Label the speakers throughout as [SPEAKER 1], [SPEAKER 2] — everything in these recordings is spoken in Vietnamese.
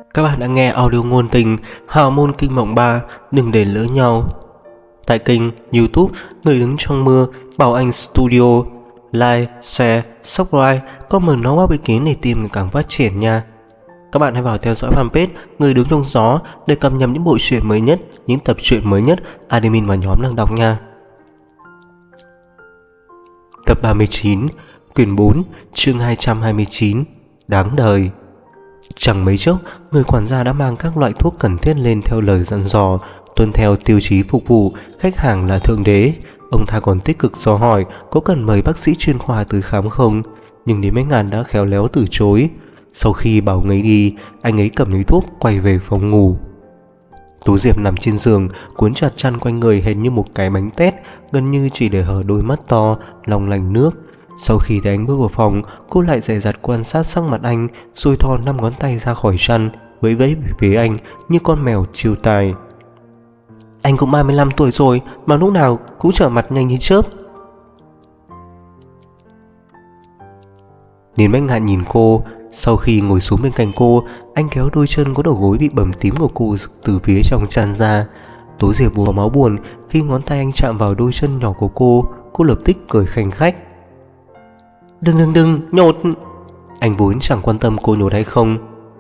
[SPEAKER 1] Các bạn đã nghe audio ngôn tình Hào môn kinh mộng 3, đừng để lỡ nhau. Tại kênh YouTube Người đứng trong mưa, Bảo Anh Studio. Like, share, subscribe, comment nó vào ý kiến để team ngày càng phát triển nha. Các bạn hãy vào theo dõi fanpage Người đứng trong gió để cập nhật những bộ truyện mới nhất, những tập truyện mới nhất admin và nhóm đang đọc nha. Tập 39, quyển 4, chương 229, đáng đời. Chẳng mấy chốc, người quản gia đã mang các loại thuốc cần thiết lên theo lời dặn dò, tuân theo tiêu chí phục vụ, khách hàng là thượng đế. Ông ta còn tích cực dò hỏi có cần mời bác sĩ chuyên khoa tới khám không, nhưng đến mấy ngàn đã khéo léo từ chối. Sau khi bảo người đi, anh ấy cầm lấy thuốc quay về phòng ngủ. Tú Diệp nằm trên giường, cuốn chặt chăn quanh người hệt như một cái bánh tét, gần như chỉ để hở đôi mắt to, long lanh nước. Sau khi thấy anh bước vào phòng, cô lại dè dặt quan sát sắc mặt anh, rồi thò 5 ngón tay ra khỏi chăn, vẫy vẫy về phía anh như con mèo chiêu tài. Anh cũng 35 tuổi rồi, mà lúc nào cũng trở mặt nhanh như chớp. Nín Bách Ngạn nhìn cô. Sau khi ngồi xuống bên cạnh cô, anh kéo đôi chân có đầu gối bị bầm tím của cô từ phía trong tràn ra. Tố Diệp bùa máu buồn khi ngón tay anh chạm vào đôi chân nhỏ của cô lập tức cười khanh khách. Đừng, nhột. Anh vốn chẳng quan tâm cô nhột hay không.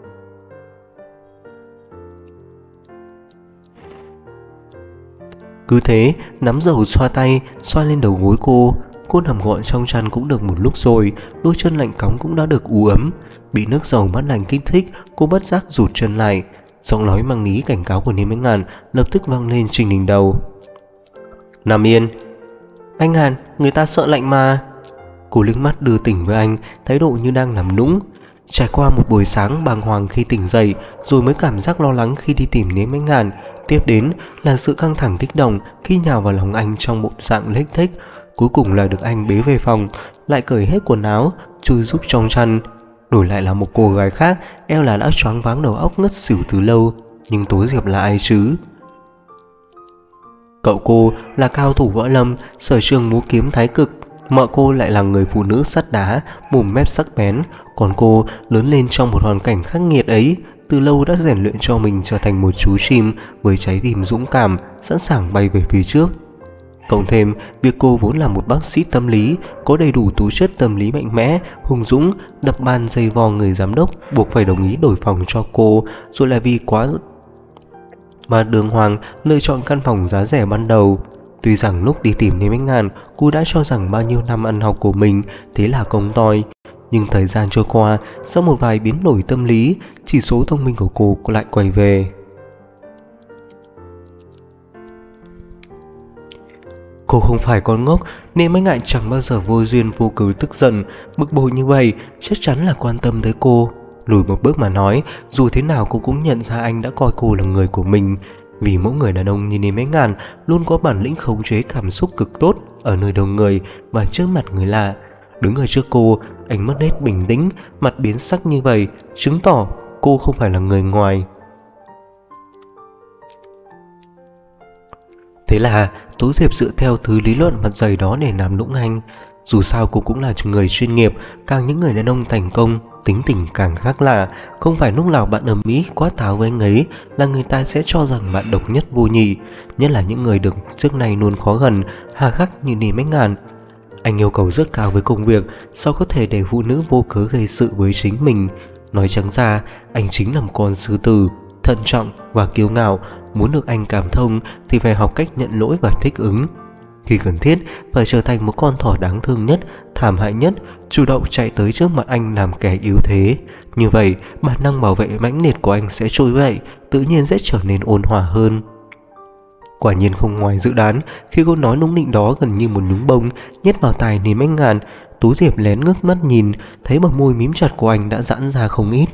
[SPEAKER 1] Cứ thế, nắm dầu xoa tay, xoa lên đầu gối cô. Cô nằm gọn trong chăn cũng được một lúc rồi, đôi chân lạnh cóng cũng đã được ù ấm. Bị nước dầu mát lạnh kích thích, cô bất giác rụt chân lại. Giọng nói mang ý cảnh cáo của Niêm Bách Ngạn lập tức vang lên trên đỉnh đầu. Nằm yên. Anh Ngạn, người ta sợ lạnh mà. Cô liếc mắt đưa tỉnh với anh, thái độ như đang nằm nũng. Trải qua một buổi sáng bàng hoàng khi tỉnh dậy, rồi mới cảm giác lo lắng khi đi tìm Niêm Bách Ngạn. Tiếp đến là sự căng thẳng kích động khi nhào vào lòng anh trong bộ dạng lếch thếch. Cuối cùng là được anh bế về phòng, lại cởi hết quần áo, chui giúp trong chăn. Đổi lại là một cô gái khác, eo là đã choáng váng đầu óc ngất xỉu từ lâu. Nhưng Tố Diệp là ai chứ? Cậu cô là cao thủ võ lâm, sở trường múa kiếm thái cực. Mợ cô lại là người phụ nữ sắt đá, mồm mép sắc bén. Còn cô lớn lên trong một hoàn cảnh khắc nghiệt ấy, từ lâu đã rèn luyện cho mình trở thành một chú chim với trái tim dũng cảm, sẵn sàng bay về phía trước. Cộng thêm việc cô vốn là một bác sĩ tâm lý, có đầy đủ tố chất tâm lý mạnh mẽ, hùng dũng, đập bàn dày vò người giám đốc buộc phải đồng ý đổi phòng cho cô, rồi lại vì quá mà đường hoàng lựa chọn căn phòng giá rẻ ban đầu. Tuy rằng lúc đi tìm Niêm Bách Ngạn, cô đã cho rằng bao nhiêu năm ăn học của mình thế là công toi, nhưng thời gian trôi qua, sau một vài biến đổi tâm lý, chỉ số thông minh của cô lại quay về. Cô không phải con ngốc, nên Bách Ngạn chẳng bao giờ vô duyên vô cớ tức giận, bực bội như vậy, chắc chắn là quan tâm tới cô. Lùi một bước mà nói, dù thế nào cô cũng nhận ra anh đã coi cô là người của mình. Vì mỗi người đàn ông như Niêm Bách Ngạn luôn có bản lĩnh khống chế cảm xúc cực tốt ở nơi đông người và trước mặt người lạ. Đứng ở trước cô, anh mất hết bình tĩnh, mặt biến sắc như vậy, chứng tỏ cô không phải là người ngoài. Thế là Tố Diệp dựa theo thứ lý luận mặt dày đó để làm nũng anh. Dù sao cô cũng là người chuyên nghiệp, càng những người đàn ông thành công, tính tình càng khác lạ. Không phải lúc nào bạn ầm ĩ quá táo với anh ấy là người ta sẽ cho rằng bạn độc nhất vô nhị. Nhất là những người được trước nay luôn khó gần, hà khắc như Niêm Bách Ngạn. Anh yêu cầu rất cao với công việc, sao có thể để phụ nữ vô cớ gây sự với chính mình. Nói trắng ra, anh chính là một con sư tử, thận trọng và kiêu ngạo. Muốn được anh cảm thông thì phải học cách nhận lỗi và thích ứng. Khi cần thiết, phải trở thành một con thỏ đáng thương nhất, thảm hại nhất, chủ động chạy tới trước mặt anh làm kẻ yếu thế. Như vậy, bản năng bảo vệ mãnh liệt của anh sẽ trỗi dậy, tự nhiên sẽ trở nên ôn hòa hơn. Quả nhiên không ngoài dự đoán, khi cô nói nũng nịnh đó gần như một nhúng bông nhét vào tai Niêm Bách Ngạn, Tú Diệp lén ngước mắt nhìn, thấy bờ môi mím chặt của anh đã giãn ra không ít.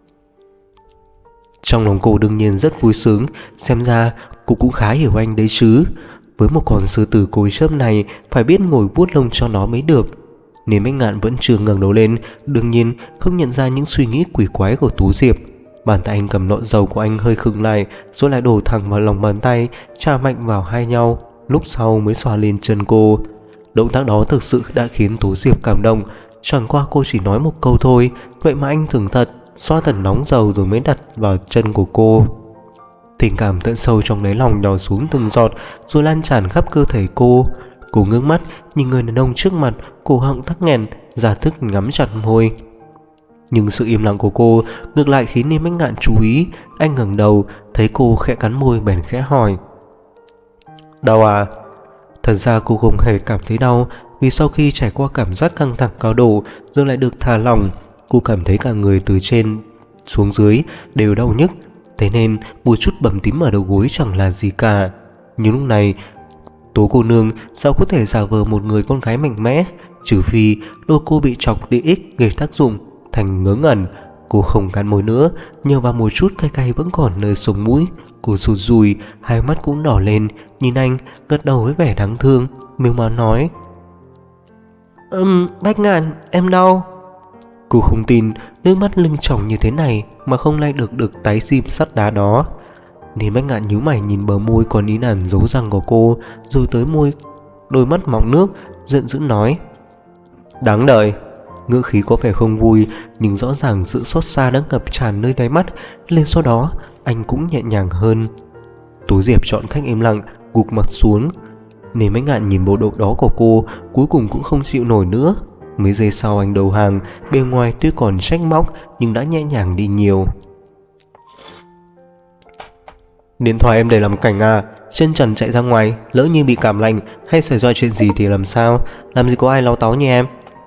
[SPEAKER 1] Trong lòng cô đương nhiên rất vui sướng, xem ra cô cũng khá hiểu anh đấy chứ. Với một con sư tử cối xớp này, phải biết ngồi vuốt lông cho nó mới được. Niêm Bách Ngạn vẫn chưa ngẩng đầu lên, đương nhiên không nhận ra những suy nghĩ quỷ quái của Tú Diệp. Bàn tay anh cầm lọn dầu của anh hơi khựng lại, rồi lại đổ thẳng vào lòng bàn tay, chà mạnh vào hai nhau, lúc sau mới xoa lên chân cô. Động tác đó thực sự đã khiến Tú Diệp cảm động. Chẳng qua cô chỉ nói một câu thôi, vậy mà anh thường thật, xoa thật nóng dầu rồi mới đặt vào chân của cô. Tình cảm tận sâu trong đáy lòng nhỏ xuống từng giọt rồi lan tràn khắp cơ thể cô. Cô ngước mắt nhìn người đàn ông trước mặt, cổ họng tắc nghẹn, ra thức ngắm chặt môi. Nhưng sự im lặng của cô ngược lại khiến Niêm Bách Ngạn chú ý. Anh ngẩng đầu thấy cô khẽ cắn môi bèn khẽ hỏi: đau à? Thật ra cô không hề cảm thấy đau, vì sau khi trải qua cảm giác căng thẳng cao độ rồi lại được thả lỏng, cô cảm thấy cả người từ trên xuống dưới đều đau nhức. Thế nên một chút bầm tím ở đầu gối chẳng là gì cả. Nhưng lúc này Tố cô nương sao có thể giả vờ một người con gái mạnh mẽ, trừ phi đôi cô bị chọc TX gây tác dụng thành ngớ ngẩn. Cô không cắn môi nữa, nhờ vào một chút cay cay vẫn còn nơi sống mũi. Cô rụt rùi, hai mắt cũng đỏ lên, nhìn anh gật đầu với vẻ đáng thương, miếng má nói: Bách Ngạn, em đau. Cô không tin nước mắt lưng tròng như thế này mà không lại được tái sim sắt đá đó. Nên Bách Ngạn nhíu mày nhìn bờ môi còn ý ẩn dấu răng của cô, rồi tới đôi mắt mọng nước, giận dữ nói: đáng đời. Ngữ khí có vẻ không vui, nhưng rõ ràng sự xót xa đã ngập tràn nơi đáy mắt. Lên sau đó anh cũng nhẹ nhàng hơn. Tú Diệp chọn cách im lặng, gục mặt xuống. Nên Bách Ngạn nhìn bộ độ đó của cô, cuối cùng cũng không chịu nổi nữa. Mấy giây sau anh đầu hàng, bề ngoài tuy còn trách móc nhưng đã nhẹ nhàng đi nhiều. Điện thoại em để làm cảnh à? Chân trần chạy ra ngoài, lỡ như bị cảm lạnh hay xảy ra chuyện gì thì làm sao? Làm gì có ai lau táu như em.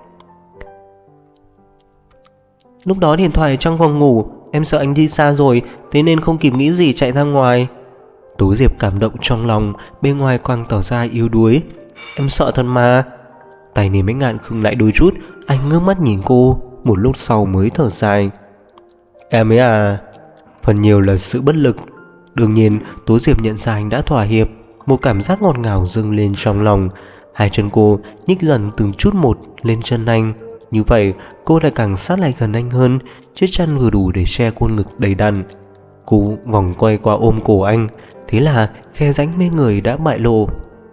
[SPEAKER 1] Lúc đó điện thoại trong phòng ngủ, em sợ anh đi xa rồi, thế nên không kịp nghĩ gì chạy ra ngoài. Tú Diệp cảm động trong lòng, bên ngoài quang tỏ ra yếu đuối. Em sợ thật mà. Tay Niêm Bách Ngạn khựng lại đôi chút, anh ngước mắt nhìn cô, một lúc sau mới thở dài. Em ấy à? Phần nhiều là sự bất lực. Đương nhiên Tú Diệp nhận ra anh đã thỏa hiệp. Một cảm giác ngọt ngào dâng lên trong lòng. Hai chân cô nhích dần từng chút một lên chân anh. Như vậy cô lại càng sát lại gần anh hơn. Chiếc chân vừa đủ để che khuôn ngực đầy đặn. Cô vòng quay qua ôm cổ anh. Thế là khe rãnh mê người đã bại lộ.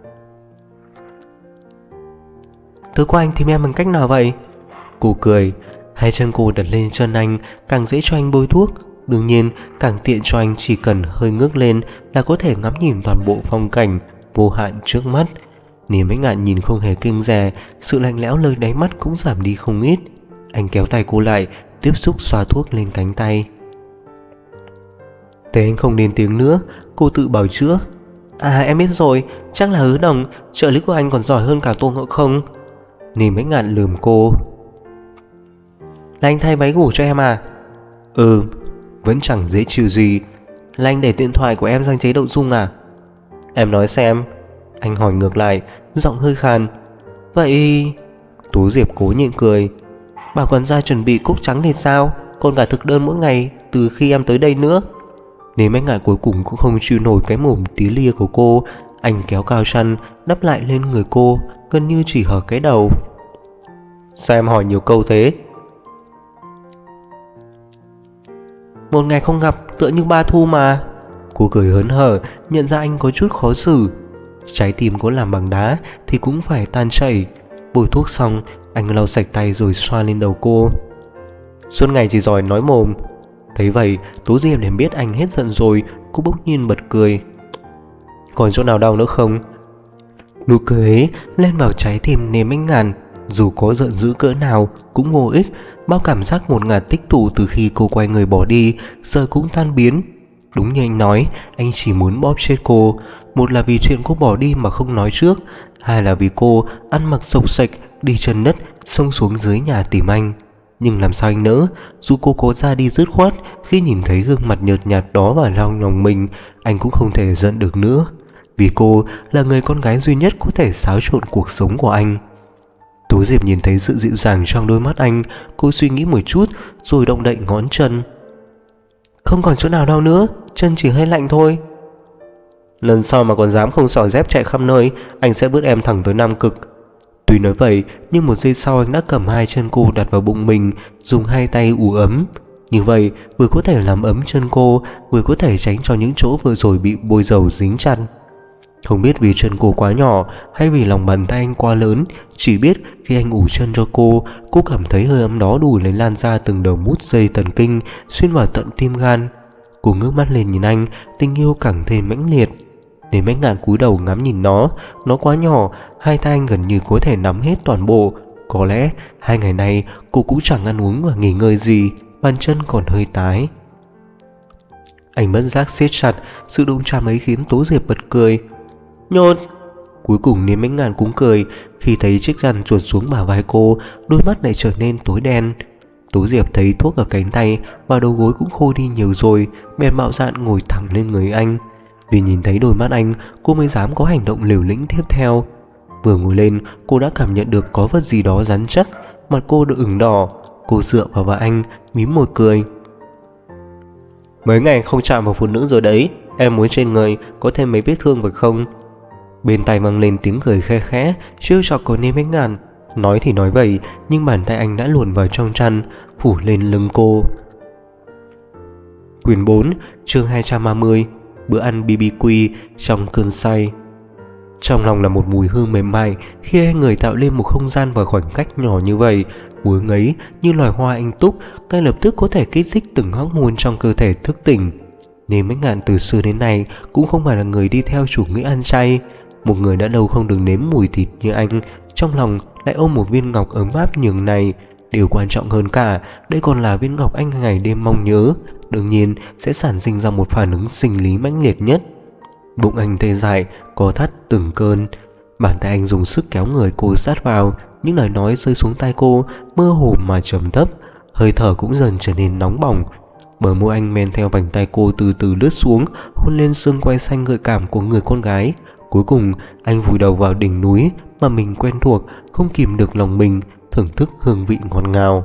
[SPEAKER 1] Thứ qua anh tìm em bằng cách nào vậy? Cô cười. Hai chân cô đặt lên chân anh, càng dễ cho anh bôi thuốc. Đương nhiên càng tiện cho anh chỉ cần hơi ngước lên là có thể ngắm nhìn toàn bộ phong cảnh vô hạn trước mắt. Niêm Bách Ngạn nhìn không hề kiêng dè, sự lạnh lẽo nơi đáy mắt cũng giảm đi không ít. Anh kéo tay cô lại, tiếp xúc xoa thuốc lên cánh tay. Thế anh không lên tiếng nữa, cô tự bào chữa. À em biết rồi, chắc là Hứa Đồng, trợ lý của anh còn giỏi hơn cả Tô Ngộ Không. Niêm Bách Ngạn lườm cô. Là anh thay váy ngủ cho em à? Ừ. Vẫn chẳng dễ chịu gì. Là anh để điện thoại của em sang chế độ rung à? Em nói xem. Anh hỏi ngược lại, giọng hơi khàn. Vậy... Tú Diệp cố nhịn cười. Bảo quản gia chuẩn bị cúc trắng thì sao? Còn cả thực đơn mỗi ngày từ khi em tới đây nữa. Nên Bách Ngạn cuối cùng cũng không chịu nổi cái mồm tí lia của cô. Anh kéo cao chăn đắp lại lên người cô, gần như chỉ hở cái đầu. Sao em hỏi nhiều câu thế? Một ngày không gặp tựa như ba thu mà. Cô cười hớn hở, nhận ra anh có chút khó xử. Trái tim có làm bằng đá thì cũng phải tan chảy. Bôi thuốc xong, anh lau sạch tay rồi xoa lên đầu cô. Suốt ngày chỉ giỏi nói mồm. Thấy vậy, Tú Diệp liền biết anh hết giận rồi. Cô bỗng nhiên bật cười. Còn chỗ nào đau nữa không? Nụ cười ấy lên vào trái tim Niêm Bách Ngạn. Dù có giận dữ cỡ nào cũng vô ích. Bao cảm giác ngột ngạt tích tụ từ khi cô quay người bỏ đi giờ cũng tan biến. Đúng như anh nói, anh chỉ muốn bóp chết cô. Một là vì chuyện cô bỏ đi mà không nói trước, hai là vì cô ăn mặc xộc xệch đi chân đất xông xuống dưới nhà tìm anh. Nhưng làm sao anh nỡ? Dù cô cố ra đi dứt khoát, khi nhìn thấy gương mặt nhợt nhạt đó vào lòng mình, anh cũng không thể giận được nữa. Vì cô là người con gái duy nhất có thể xáo trộn cuộc sống của anh. Tú Diệp nhìn thấy sự dịu dàng trong đôi mắt anh. Cô suy nghĩ một chút rồi động đậy ngón chân. Không còn chỗ nào đau nữa, chân chỉ hơi lạnh thôi. Lần sau mà còn dám không xỏ dép chạy khắp nơi, anh sẽ vứt em thẳng tới Nam Cực. Tuy nói vậy, nhưng một giây sau anh đã cầm hai chân cô đặt vào bụng mình, dùng hai tay ủ ấm. Như vậy vừa có thể làm ấm chân cô, vừa có thể tránh cho những chỗ vừa rồi bị bôi dầu dính chặt. Không biết vì chân cô quá nhỏ hay vì lòng bàn tay anh quá lớn, chỉ biết khi anh ủ chân cho cô cảm thấy hơi ấm đó đủ lấy lan ra từng đầu mút dây thần kinh xuyên vào tận tim gan. Cô ngước mắt lên nhìn anh, tình yêu càng thêm mãnh liệt. Đến Bách Ngạn cúi đầu ngắm nhìn nó quá nhỏ, hai tay anh gần như có thể nắm hết toàn bộ. Có lẽ 2 ngày nay cô cũng chẳng ăn uống và nghỉ ngơi gì, bàn chân còn hơi tái. Anh bất giác siết chặt, sự đụng chạm ấy khiến Tố Diệp bật cười. Nhột! Cuối cùng Niêm Bách Ngạn cũng cười khi thấy chiếc rằn chuột xuống bả vai cô, đôi mắt lại trở nên tối đen. Tố Diệp thấy thuốc ở cánh tay và đầu gối cũng khô đi nhiều rồi, bèn bạo dạn ngồi thẳng lên người anh. Vì nhìn thấy đôi mắt anh, cô mới dám có hành động liều lĩnh tiếp theo. Vừa ngồi lên, cô đã cảm nhận được có vật gì đó rắn chắc, mặt cô được ửng đỏ. Cô dựa vào vai anh, mím môi cười. Mấy ngày không chạm vào phụ nữ rồi đấy, em muốn trên người có thêm mấy vết thương phải không? Bên tai vang lên tiếng cười khe khẽ, trêu chọc của Niêm Bách Ngạn. Nói thì nói vậy, nhưng bàn tay anh đã luồn vào trong chăn, phủ lên lưng cô. Quyển 4, chương 230, bữa ăn BBQ trong cơn say. Trong lòng là một mùi hương mềm mại khi hai người tạo lên một không gian và khoảnh cách nhỏ như vậy. Mùi ngấy như loài hoa anh túc, ngay lập tức có thể kích thích từng hormone trong cơ thể thức tỉnh. Nên Bách Ngạn từ xưa đến nay cũng không phải là người đi theo chủ nghĩa ăn chay. Một người đã lâu không được nếm mùi thịt như anh, trong lòng lại ôm một viên ngọc ấm áp nhường này. Điều quan trọng hơn cả, đây còn là viên ngọc anh ngày đêm mong nhớ. Đương nhiên sẽ sản sinh ra một phản ứng sinh lý mãnh liệt nhất. Bụng anh tê dại, co thắt từng cơn. Bàn tay anh dùng sức kéo người cô sát vào, những lời nói rơi xuống tai cô mơ hồ mà trầm thấp, hơi thở cũng dần trở nên nóng bỏng. Bờ môi anh men theo vành tay cô từ từ lướt xuống, hôn lên xương quai xanh gợi cảm của người con gái. Cuối cùng anh vùi đầu vào đỉnh núi mà mình quen thuộc, không kìm được lòng mình, thưởng thức hương vị ngọt ngào.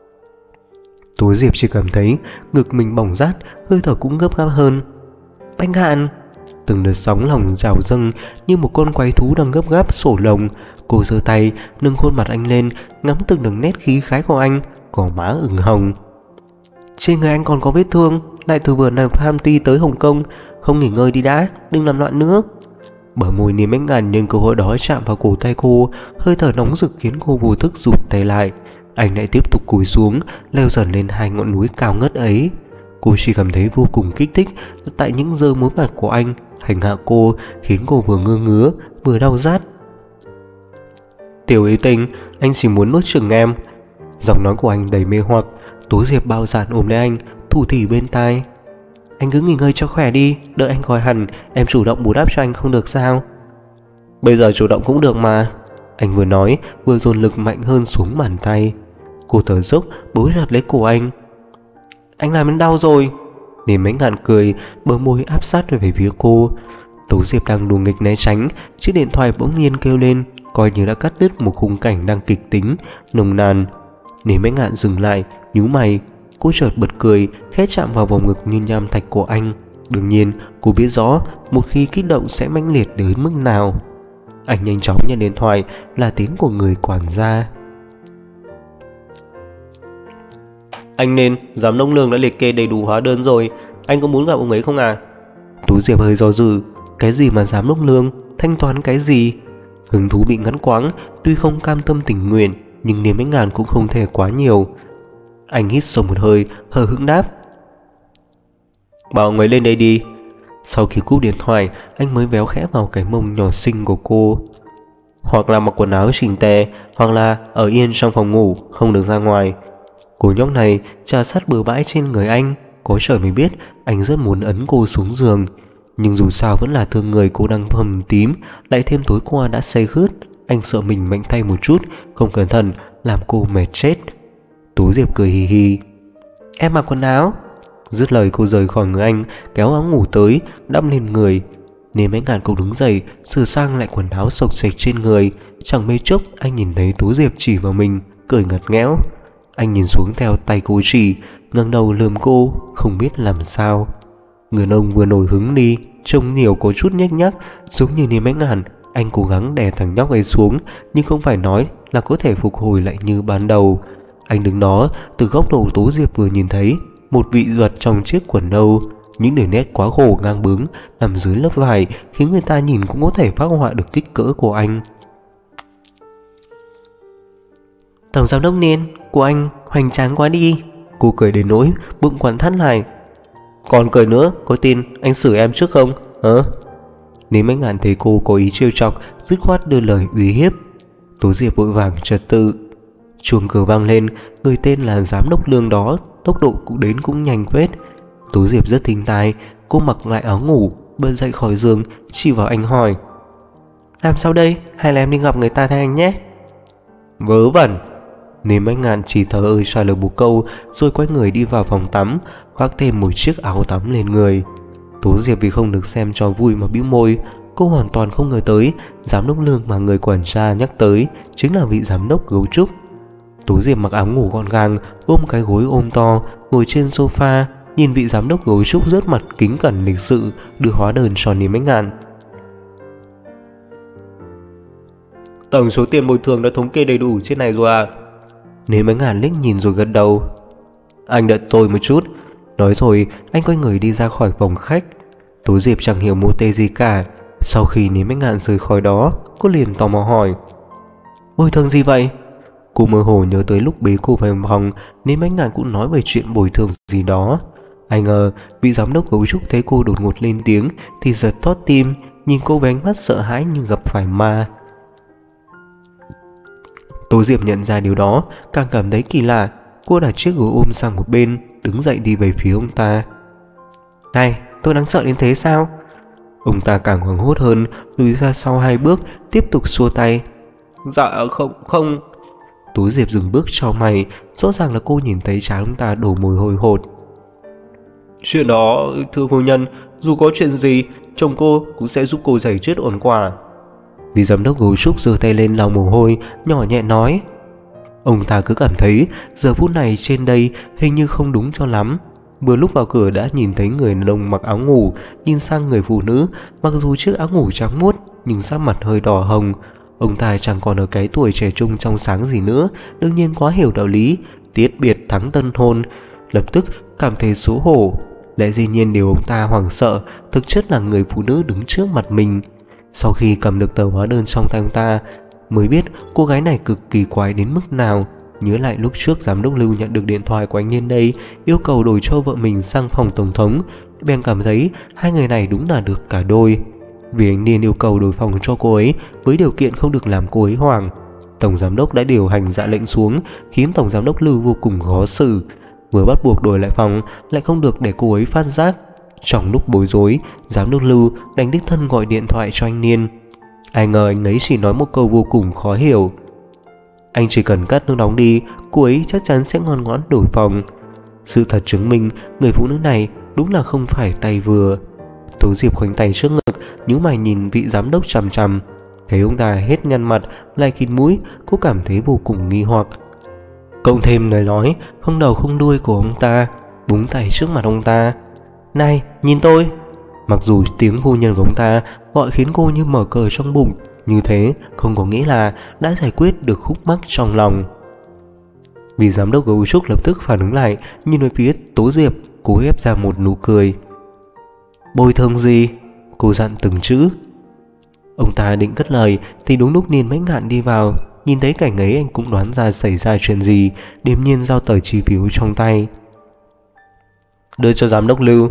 [SPEAKER 1] Tố Diệp chỉ cảm thấy ngực mình bỏng rát, hơi thở cũng gấp gáp hơn. Bách Ngạn! Từng đợt sóng lòng trào dâng như một con quái thú đang gấp gáp sổ lồng. Cô giơ tay nâng khuôn mặt anh lên, ngắm từng đường nét khí khái của anh, gò má ửng hồng. Trên người anh còn có vết thương, lại từ vừa làm tham ti tới Hồng Kông, không nghỉ ngơi đi đã, đừng làm loạn nữa. Bờ môi Niêm Bách Ngạn nhân cơ hội đó chạm vào cổ tay cô, hơi thở nóng rực khiến cô vô thức rụt tay lại. Anh lại tiếp tục cúi xuống, leo dần lên hai ngọn núi cao ngất ấy. Cô chỉ cảm thấy vô cùng kích thích tại những giơ múi mặt của anh hành hạ cô, khiến cô vừa ngơ ngứa vừa đau rát. Tiểu yêu tinh, anh chỉ muốn nuốt chửng em. Giọng nói của anh đầy mê hoặc. Tố Diệp bạo dạn ôm lấy anh, thủ thỉ bên tai. Anh cứ nghỉ ngơi cho khỏe đi, đợi anh khỏi hẳn em chủ động bù đắp cho anh không được sao? Bây giờ chủ động cũng được mà. Anh vừa nói vừa dồn lực mạnh hơn xuống bàn tay. Cô thở dốc bấu chặt lấy cổ anh. Anh làm em đau rồi. Niêm Bách Ngạn cười, bờ môi áp sát về phía cô. Tố Diệp đang đùa nghịch né tránh, chiếc điện thoại bỗng nhiên kêu lên, coi như đã cắt đứt một khung cảnh đang kịch tính nồng nàn. Niêm Bách Ngạn dừng lại, nhíu mày. Cô chợt bật cười, khẽ chạm vào vòng ngực như nham thạch của anh. Đương nhiên cô biết rõ một khi kích động sẽ mãnh liệt đến mức nào. Anh nhanh chóng nhận điện thoại, là tiếng của người quản gia. Anh nên, giám đốc Lương đã liệt kê đầy đủ hóa đơn rồi, anh có muốn gặp ông ấy không à? Tú Diệp hơi do dự. Cái gì mà giám đốc Lương, thanh toán cái gì? Hứng thú bị ngắt quãng, tuy không cam tâm tình nguyện, nhưng Niêm Bách Ngạn cũng không thể quá nhiều. Anh hít sâu một hơi, hờ hững đáp. Bảo ông ấy lên đây đi. Sau khi cúp điện thoại, anh mới véo khẽ vào cái mông nhỏ xinh của cô. Hoặc là mặc quần áo chỉnh tề, hoặc là ở yên trong phòng ngủ, không được ra ngoài. Cô nhóc này trà sát bừa bãi trên người anh. Có trời mới biết anh rất muốn ấn cô xuống giường, nhưng dù sao vẫn là thương người cô đang hầm tím, lại thêm tối qua đã say khướt. Anh sợ mình mạnh tay một chút, không cẩn thận làm cô mệt chết. Tố Diệp cười hì hì. Em mặc quần áo. Dứt lời cô rời khỏi người anh, kéo áo ngủ tới, đắp lên người. Niêm Bách Ngạn cũng đứng dậy, sửa sang lại quần áo xộc xệch trên người. Chẳng mấy chốc anh nhìn thấy Tố Diệp chỉ vào mình, cười ngặt nghẽo. Anh nhìn xuống theo tay cô chỉ, ngẩng đầu lườm cô, không biết làm sao. Người đàn ông vừa nổi hứng đi, trông nhiều có chút nhếch nhác, giống như Niêm Bách Ngạn. Anh cố gắng đè thằng nhóc ấy xuống, nhưng không phải nói là có thể phục hồi lại như ban đầu. Anh đứng đó, từ góc độ Tố Diệp vừa nhìn thấy một vị vật trong chiếc quần nâu. Những đường nét quá khổ ngang bướng nằm dưới lớp vải khiến người ta nhìn cũng có thể phác họa được kích cỡ của anh.
[SPEAKER 2] Tổng giám đốc Niên, của anh hoành tráng quá đi.
[SPEAKER 1] Cô cười đến nỗi bụng quặn thắt lại. Còn cười nữa, có tin anh xử em trước không? Hả? Nếu mấy ngàn thấy cô có ý trêu chọc, dứt khoát đưa lời uy hiếp. Tố Diệp vội vàng trật tự. Chuông cửa vang lên, người tên là giám đốc Lương đó tốc độ cũng đến cũng nhanh phết. Tố Diệp rất thính tai, cô mặc lại áo ngủ, bật dậy khỏi giường, chỉ vào anh hỏi:
[SPEAKER 2] Làm sao đây? Hay là em đi gặp người ta thay anh nhé?
[SPEAKER 1] Vớ vẩn. Nếm Bách Ngạn chỉ thờ ơ trả lời một câu, rồi quay người đi vào phòng tắm, khoác thêm một chiếc áo tắm lên người. Tố Diệp vì không được xem cho vui mà bĩu môi. Cô hoàn toàn không ngờ tới giám đốc Lương mà người quản gia nhắc tới chính là vị giám đốc Gấu Trúc. Tố Diệp mặc áo ngủ gọn gàng, ôm cái gối ôm to, ngồi trên sofa, nhìn vị giám đốc Gấu Trúc rớt mặt kính cẩn lịch sự đưa hóa đơn cho Nếm Bách Ngạn. Tổng số tiền bồi thường đã thống kê đầy đủ trên này rồi à? Nếm Bách Ngạn liếc nhìn rồi gật đầu. Anh đợi tôi một chút. Nói rồi anh quay người đi ra khỏi phòng khách. Tố Diệp chẳng hiểu mô tê gì cả. Sau khi Nếm Bách Ngạn rời khỏi đó, cô liền tò mò hỏi: Bồi thường gì vậy? Cô mơ hồ nhớ tới lúc bế cô vào phòng, Nếm Bách Ngạn cũng nói về chuyện bồi thường gì đó. Ai ngờ vị giám đốc Gấu Trúc thấy cô đột ngột lên tiếng thì giật thót tim, nhìn cô với ánh mắt sợ hãi như gặp phải ma. Tố Diệp nhận ra điều đó, càng cảm thấy kỳ lạ. Cô đặt chiếc gối ôm sang một bên, đứng dậy đi về phía ông ta.
[SPEAKER 2] Này, tôi đáng sợ đến thế sao?
[SPEAKER 1] Ông ta càng hoảng hốt hơn, lùi ra sau 2 bước, tiếp tục xua tay. Dạ không. Tố Diệp dừng bước chau mày, rõ ràng là cô nhìn thấy trán ông ta đổ mồ hôi hột. Chuyện đó, thưa phu nhân, dù có chuyện gì, chồng cô cũng sẽ giúp cô giải quyết ổn quả. Vì giám đốc Gấu Trúc giơ tay lên lau mồ hôi, nhỏ nhẹ nói. Ông ta cứ cảm thấy giờ phút này trên đây hình như không đúng cho lắm. Vừa lúc vào cửa đã nhìn thấy người đàn ông mặc áo ngủ, nhìn sang người phụ nữ, mặc dù chiếc áo ngủ trắng muốt nhưng sắc mặt hơi đỏ hồng. Ông ta chẳng còn ở cái tuổi trẻ trung trong sáng gì nữa, đương nhiên quá hiểu đạo lý, tiết biệt thắng tân hôn. Lập tức cảm thấy xấu hổ. Lẽ dĩ nhiên điều ông ta hoảng sợ thực chất là người phụ nữ đứng trước mặt mình. Sau khi cầm được tờ hóa đơn trong tay ông ta, mới biết cô gái này cực kỳ quái đến mức nào. Nhớ lại lúc trước giám đốc Lưu nhận được điện thoại của anh Niên đây, yêu cầu đổi cho vợ mình sang phòng tổng thống, bèn cảm thấy hai người này đúng là được cả đôi. Vì anh Niên yêu cầu đổi phòng cho cô ấy với điều kiện không được làm cô ấy hoảng, tổng giám đốc đã điều hành dạ lệnh xuống, khiến tổng giám đốc Lưu vô cùng khó xử. Vừa bắt buộc đổi lại phòng, lại không được để cô ấy phát giác. Trong lúc bối rối, giám đốc Lưu đành đích thân gọi điện thoại cho anh Niên. Ai ngờ anh ấy chỉ nói một câu vô cùng khó hiểu: Anh chỉ cần cắt nước nóng đi, cô ấy chắc chắn sẽ ngoan ngoãn đổi phòng. Sự thật chứng minh người phụ nữ này đúng là không phải tay vừa. Tố Diệp khoanh tay trước ngực, nhíu mày nhìn vị giám đốc chằm chằm. Thấy ông ta hết nhăn mặt lại khịt mũi, cô cảm thấy vô cùng nghi hoặc. Cộng thêm lời nói không đầu không đuôi của ông ta, búng tay trước mặt ông ta. Này, nhìn tôi. Mặc dù tiếng phu nhân của ông ta gọi khiến cô như mở cờ trong bụng, như thế không có nghĩa là đã giải quyết được khúc mắc trong lòng. Vì giám đốc Gấu Trúc lập tức phản ứng lại, nhìn về phía Tố Diệp, cố ép ra một nụ cười. Bồi thường gì? Cô dặn từng chữ. Ông ta định cất lời thì đúng lúc Niên Bách Ngạn đi vào. Nhìn thấy cảnh ấy anh cũng đoán ra xảy ra chuyện gì, điềm nhiên giao tờ chi phiếu trong tay. Đưa cho giám đốc Lưu.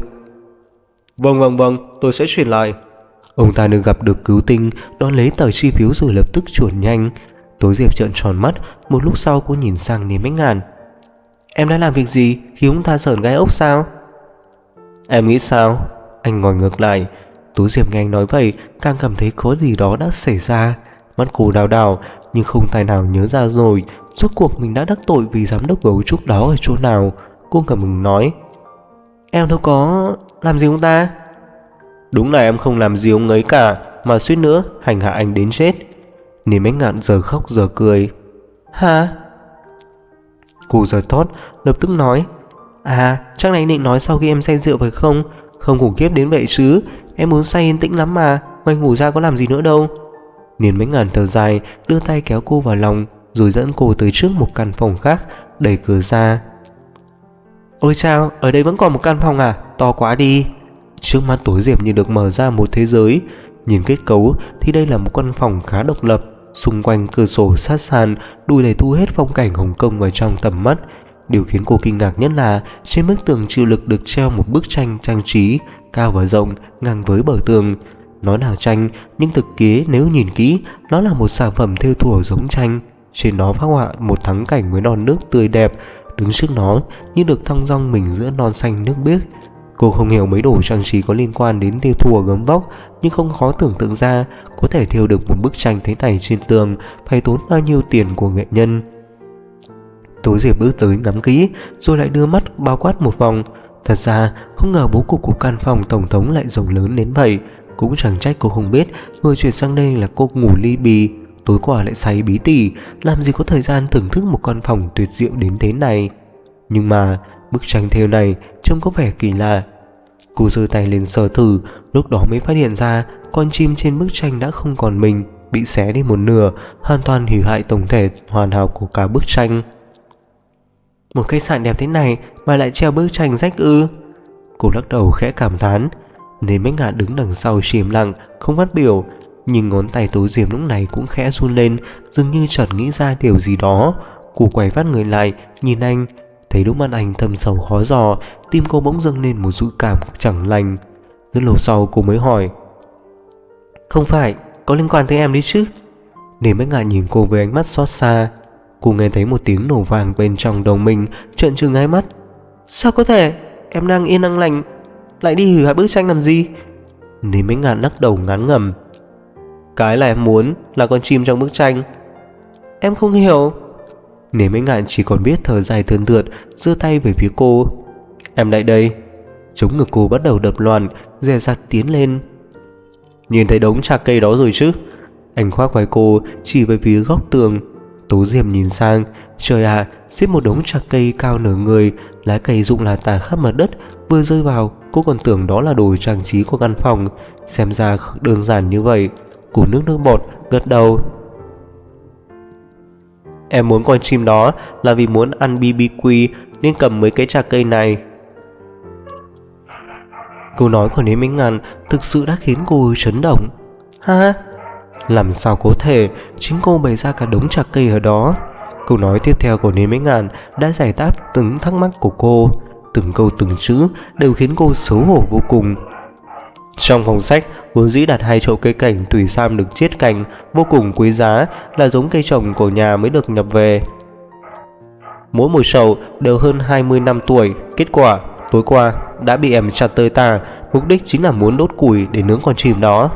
[SPEAKER 1] Vâng, tôi sẽ chuyển lại. Ông ta được gặp được cứu tinh, đón lấy tờ chi phiếu rồi lập tức chuồn nhanh. Tố Diệp trợn tròn mắt, một lúc sau cô nhìn sang Niên Bách Ngạn. Em đã làm việc gì khiến ông ta sởn gai ốc sao? Em nghĩ sao? Anh ngồi ngược lại. Tố Diệp nghe anh nói vậy, càng cảm thấy có gì đó đã xảy ra. Mắt cô đào đảo, nhưng không tài nào nhớ ra rồi rốt cuộc mình đã đắc tội vì giám đốc Gấu Trúc đó ở chỗ nào. Cô ngập ngừng nói. Em đâu có làm gì ông ta. Đúng là em không làm gì ông ấy cả, mà suýt nữa hành hạ anh đến chết. Niên Bách Ngạn giờ khóc giờ cười. Hả? Cô giật thót, lập tức nói. À, chắc là anh định nói sau khi em say rượu phải không? Không khủng khiếp đến vậy chứ. Em muốn say yên tĩnh lắm mà, ngoài ngủ ra có làm gì nữa đâu. Niên Bách Ngạn thở dài, đưa tay kéo cô vào lòng, rồi dẫn cô tới trước một căn phòng khác, đẩy cửa ra.
[SPEAKER 2] Ôi chao, ở đây vẫn còn một căn phòng à? To quá đi.
[SPEAKER 1] Trước mắt Tố Diệp như được mở ra một thế giới. Nhìn kết cấu thì đây là một căn phòng khá độc lập, xung quanh cửa sổ sát sàn đủ để thu hết phong cảnh Hồng Kông vào trong tầm mắt. Điều khiến cô kinh ngạc nhất là trên bức tường chịu lực được treo một bức tranh trang trí cao và rộng ngang với bờ tường. Nó là tranh, nhưng thực tế nếu nhìn kỹ, nó là một sản phẩm thêu thủa giống tranh. Trên đó phác họa một thắng cảnh với non nước tươi đẹp, đứng trước nó như được thong dong mình giữa non xanh nước biếc. Cô không hiểu mấy đồ trang trí có liên quan đến thêu thùa gấm vóc, nhưng không khó tưởng tượng ra có thể thêu được một bức tranh thế này trên tường phải tốn bao nhiêu tiền của nghệ nhân. Tố Diệp bước tới ngắm kỹ, rồi lại đưa mắt bao quát một vòng. Thật ra không ngờ bố cục của căn phòng tổng thống lại rộng lớn đến vậy. Cũng chẳng trách cô không biết vừa chuyển sang đây là cô ngủ ly bì, tối qua lại say bí tỉ, làm gì có thời gian thưởng thức một căn phòng tuyệt diệu đến thế này. Nhưng mà bức tranh thêu này trông có vẻ kỳ lạ. Cô giơ tay lên sờ thử, lúc đó mới phát hiện ra con chim trên bức tranh đã không còn mình, bị xé đi một nửa, hoàn toàn hủy hoại tổng thể hoàn hảo của cả bức tranh.
[SPEAKER 2] Một khách sạn đẹp thế này mà lại treo bức tranh rách ư?
[SPEAKER 1] Cô lắc đầu khẽ cảm thán. Nên Bách Ngạn đứng đằng sau im lặng, không phát biểu. Nhưng ngón tay Tố Diệp lúc này cũng khẽ run lên, dường như chợt nghĩ ra điều gì đó. Cô quay phát người lại, nhìn anh. Thấy lúc mắt anh thâm sâu khó dò, tim cô bỗng dâng lên một dự cảm chẳng lành. Rất lâu sau cô mới hỏi:
[SPEAKER 2] Không phải, có liên quan tới em đấy chứ?
[SPEAKER 1] Nên Bách Ngạn nhìn cô với ánh mắt xót xa. Cô nghe thấy một tiếng nổ vang bên trong đầu mình, trợn trừng hai mắt.
[SPEAKER 2] Sao có thể? Em đang yên đang lành lại đi hủy hoại bức tranh làm gì?
[SPEAKER 1] Nên Bách Ngạn lắc đầu ngán ngẩm. Cái là em muốn là con chim trong bức tranh.
[SPEAKER 2] Em không hiểu.
[SPEAKER 1] Nên Bách Ngạn chỉ còn biết thở dài thườn thượt, giơ tay về phía cô. Em lại đây. Chống ngực cô bắt đầu đập loạn, dè dặt tiến lên. Nhìn thấy đống trà cây đó rồi chứ? Anh khoác vai cô, chỉ về phía góc tường. Tố Diệp nhìn sang. Trời ạ, xếp một đống trà cây cao nửa người, lá cây rụng là tả khắp mặt đất. Vừa rơi vào, cô còn tưởng đó là đồ trang trí của căn phòng. Xem ra đơn giản như vậy. Cô nước bọt, gật đầu. Em muốn con chim đó là vì muốn ăn BBQ nên cầm mấy cái trà cây này. Câu nói của Nếm Bách Ngạn thực sự đã khiến cô chấn động.
[SPEAKER 2] Ha?
[SPEAKER 1] Làm sao có thể, chính cô bày ra cả đống trà cây ở đó. Câu nói tiếp theo của Nếm Bách Ngạn đã giải đáp từng thắc mắc của cô. Từng câu từng chữ đều khiến cô xấu hổ vô cùng. Trong phòng sách vốn dĩ đặt 2 chậu cây cảnh tùy sam được chiết cành vô cùng quý giá, là giống cây trồng của nhà mới được nhập về. Mỗi một chậu đều hơn 20 năm tuổi. Kết quả tối qua đã bị em chặt tơi tả, mục đích chính là muốn đốt củi để nướng con chim đó.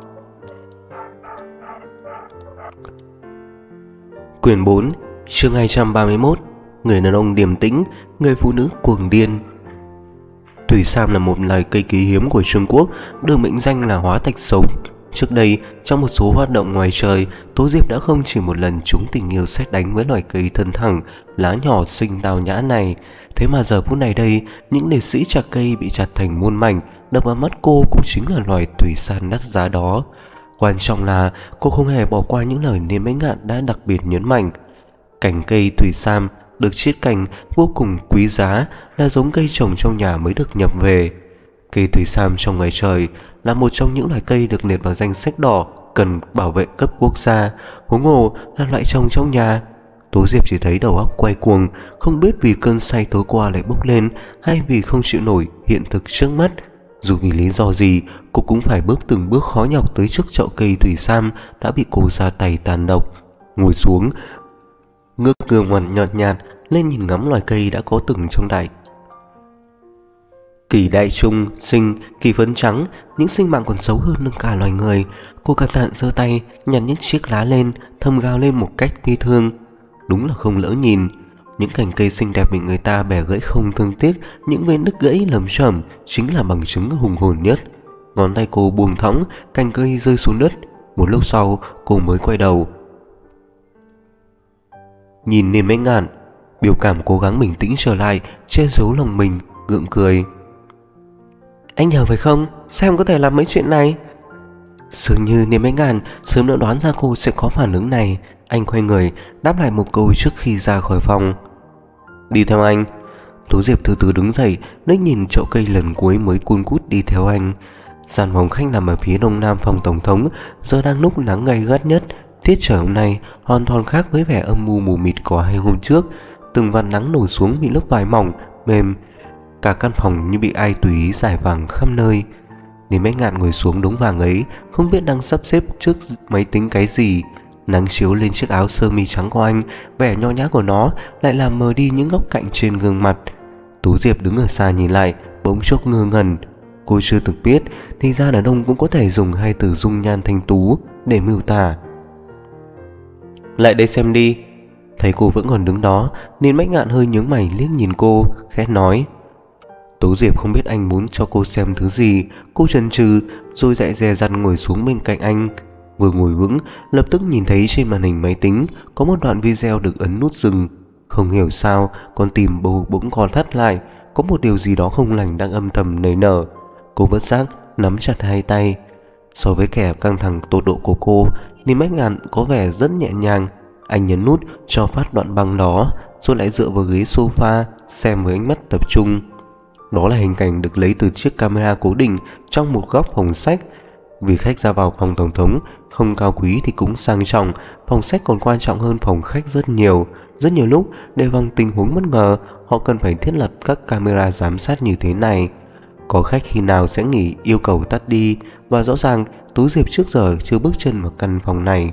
[SPEAKER 1] Quyển 4, chương 231. Người đàn ông điềm tĩnh, người phụ nữ cuồng điên. Thủy sam là một loài cây quý hiếm của Trung Quốc, được mệnh danh là hóa thạch sống. Trước đây, trong một số hoạt động ngoài trời, Tố Diệp đã không chỉ một lần trúng tình yêu sét đánh với loài cây thân thẳng, lá nhỏ xinh tao nhã này. Thế mà giờ phút này đây, những liệt sĩ chặt cây bị chặt thành muôn mảnh, đập vào mắt cô cũng chính là loài thủy san đắt giá đó. Quan trọng là cô không hề bỏ qua những lời Nếm Bách Ngạn đã đặc biệt nhấn mạnh. Cành cây thủy sam được chiết cành vô cùng quý giá, là giống cây trồng trong nhà mới được nhập về. Cây thủy sam trong ngoài trời là một trong những loài cây được liệt vào danh sách đỏ cần bảo vệ cấp quốc gia, huống hồ là loại trồng trong nhà. Tố Diệp chỉ thấy đầu óc quay cuồng, không biết vì cơn say tối qua lại bốc lên hay vì không chịu nổi hiện thực trước mắt. Dù vì lý do gì, cô cũng phải bước từng bước khó nhọc tới trước chậu cây thủy sam đã bị cô ra tay tàn độc. Ngồi xuống, ngước gương mặt nhợt nhạt lên nhìn ngắm loài cây đã có từng trong đại. Kỳ đại trung, sinh, kỳ phấn trắng, những sinh mạng còn xấu hơn nâng cả loài người. Cô cẩn thận giơ tay, nhặt những chiếc lá lên, thầm gào lên một cách bi thương. Đúng là không lỡ nhìn. Những cành cây xinh đẹp bị người ta bẻ gãy không thương tiếc, những vết đứt gãy lởm chởm chính là bằng chứng hùng hồn nhất. Ngón tay cô buông thõng, cành cây rơi xuống đất. Một lúc sau, cô mới quay đầu. Nhìn Nếm Bách Ngạn, biểu cảm cố gắng bình tĩnh trở lại, che giấu lòng mình, gượng cười.
[SPEAKER 2] Anh nhờ phải không? Sao em có thể làm mấy chuyện này?
[SPEAKER 1] Dường như Nếm Bách Ngạn sớm đã đoán ra cô sẽ có phản ứng này. Anh quay người, đáp lại một câu trước khi ra khỏi phòng. Đi theo anh. Tố Diệp từ từ đứng dậy, liếc nhìn chậu cây lần cuối mới cun cút đi theo anh. Gian phòng khách nằm ở phía đông nam phòng tổng thống, giờ đang lúc nắng gay gắt nhất. Tiết trời hôm nay hoàn toàn khác với vẻ âm mưu mù mịt của 2 hôm trước. Từng vạt nắng nổi xuống bị lớp vải mỏng, mềm. Cả căn phòng như bị ai tùy ý rải vàng khắp nơi. Nên Bách Ngạn ngồi xuống đống vàng ấy, không biết đang sắp xếp trước máy tính cái gì. Nắng chiếu lên chiếc áo sơ mi trắng của anh, vẻ nho nhã của nó lại làm mờ đi những góc cạnh trên gương mặt. Tú Diệp đứng ở xa nhìn lại, bỗng chốc ngơ ngẩn. Cô chưa từng biết thì ra đàn ông cũng có thể dùng 2 từ dung nhan thanh tú để miêu tả. Lại đây xem đi. Thấy cô vẫn còn đứng đó nên Bách Ngạn hơi nhướng mày liếc nhìn cô, khẽ nói. Tú Diệp không biết anh muốn cho cô xem thứ gì. Cô chần chừ rồi dại dè dặt ngồi xuống bên cạnh anh. Vừa ngồi vững, lập tức nhìn thấy trên màn hình máy tính có một đoạn video được ấn nút dừng. Không hiểu sao con tim bỗng co thắt lại. Có một điều gì đó không lành đang âm thầm nảy nở. Cô bất giác nắm chặt 2 tay. So với kẻ căng thẳng tột độ của cô nên Bách Ngạn có vẻ rất nhẹ nhàng. Anh nhấn nút cho phát đoạn băng đó, rồi lại dựa vào ghế sofa xem với ánh mắt tập trung. Đó là hình cảnh được lấy từ chiếc camera cố định trong một góc phòng sách. Vì khách ra vào phòng tổng thống không cao quý thì cũng sang trọng, phòng sách còn quan trọng hơn phòng khách rất nhiều. Rất nhiều lúc để phòng tình huống bất ngờ, họ cần phải thiết lập các camera giám sát như thế này. Có khách khi nào sẽ nghỉ yêu cầu tắt đi, và rõ ràng Tú Diệp trước giờ chưa bước chân vào căn phòng này.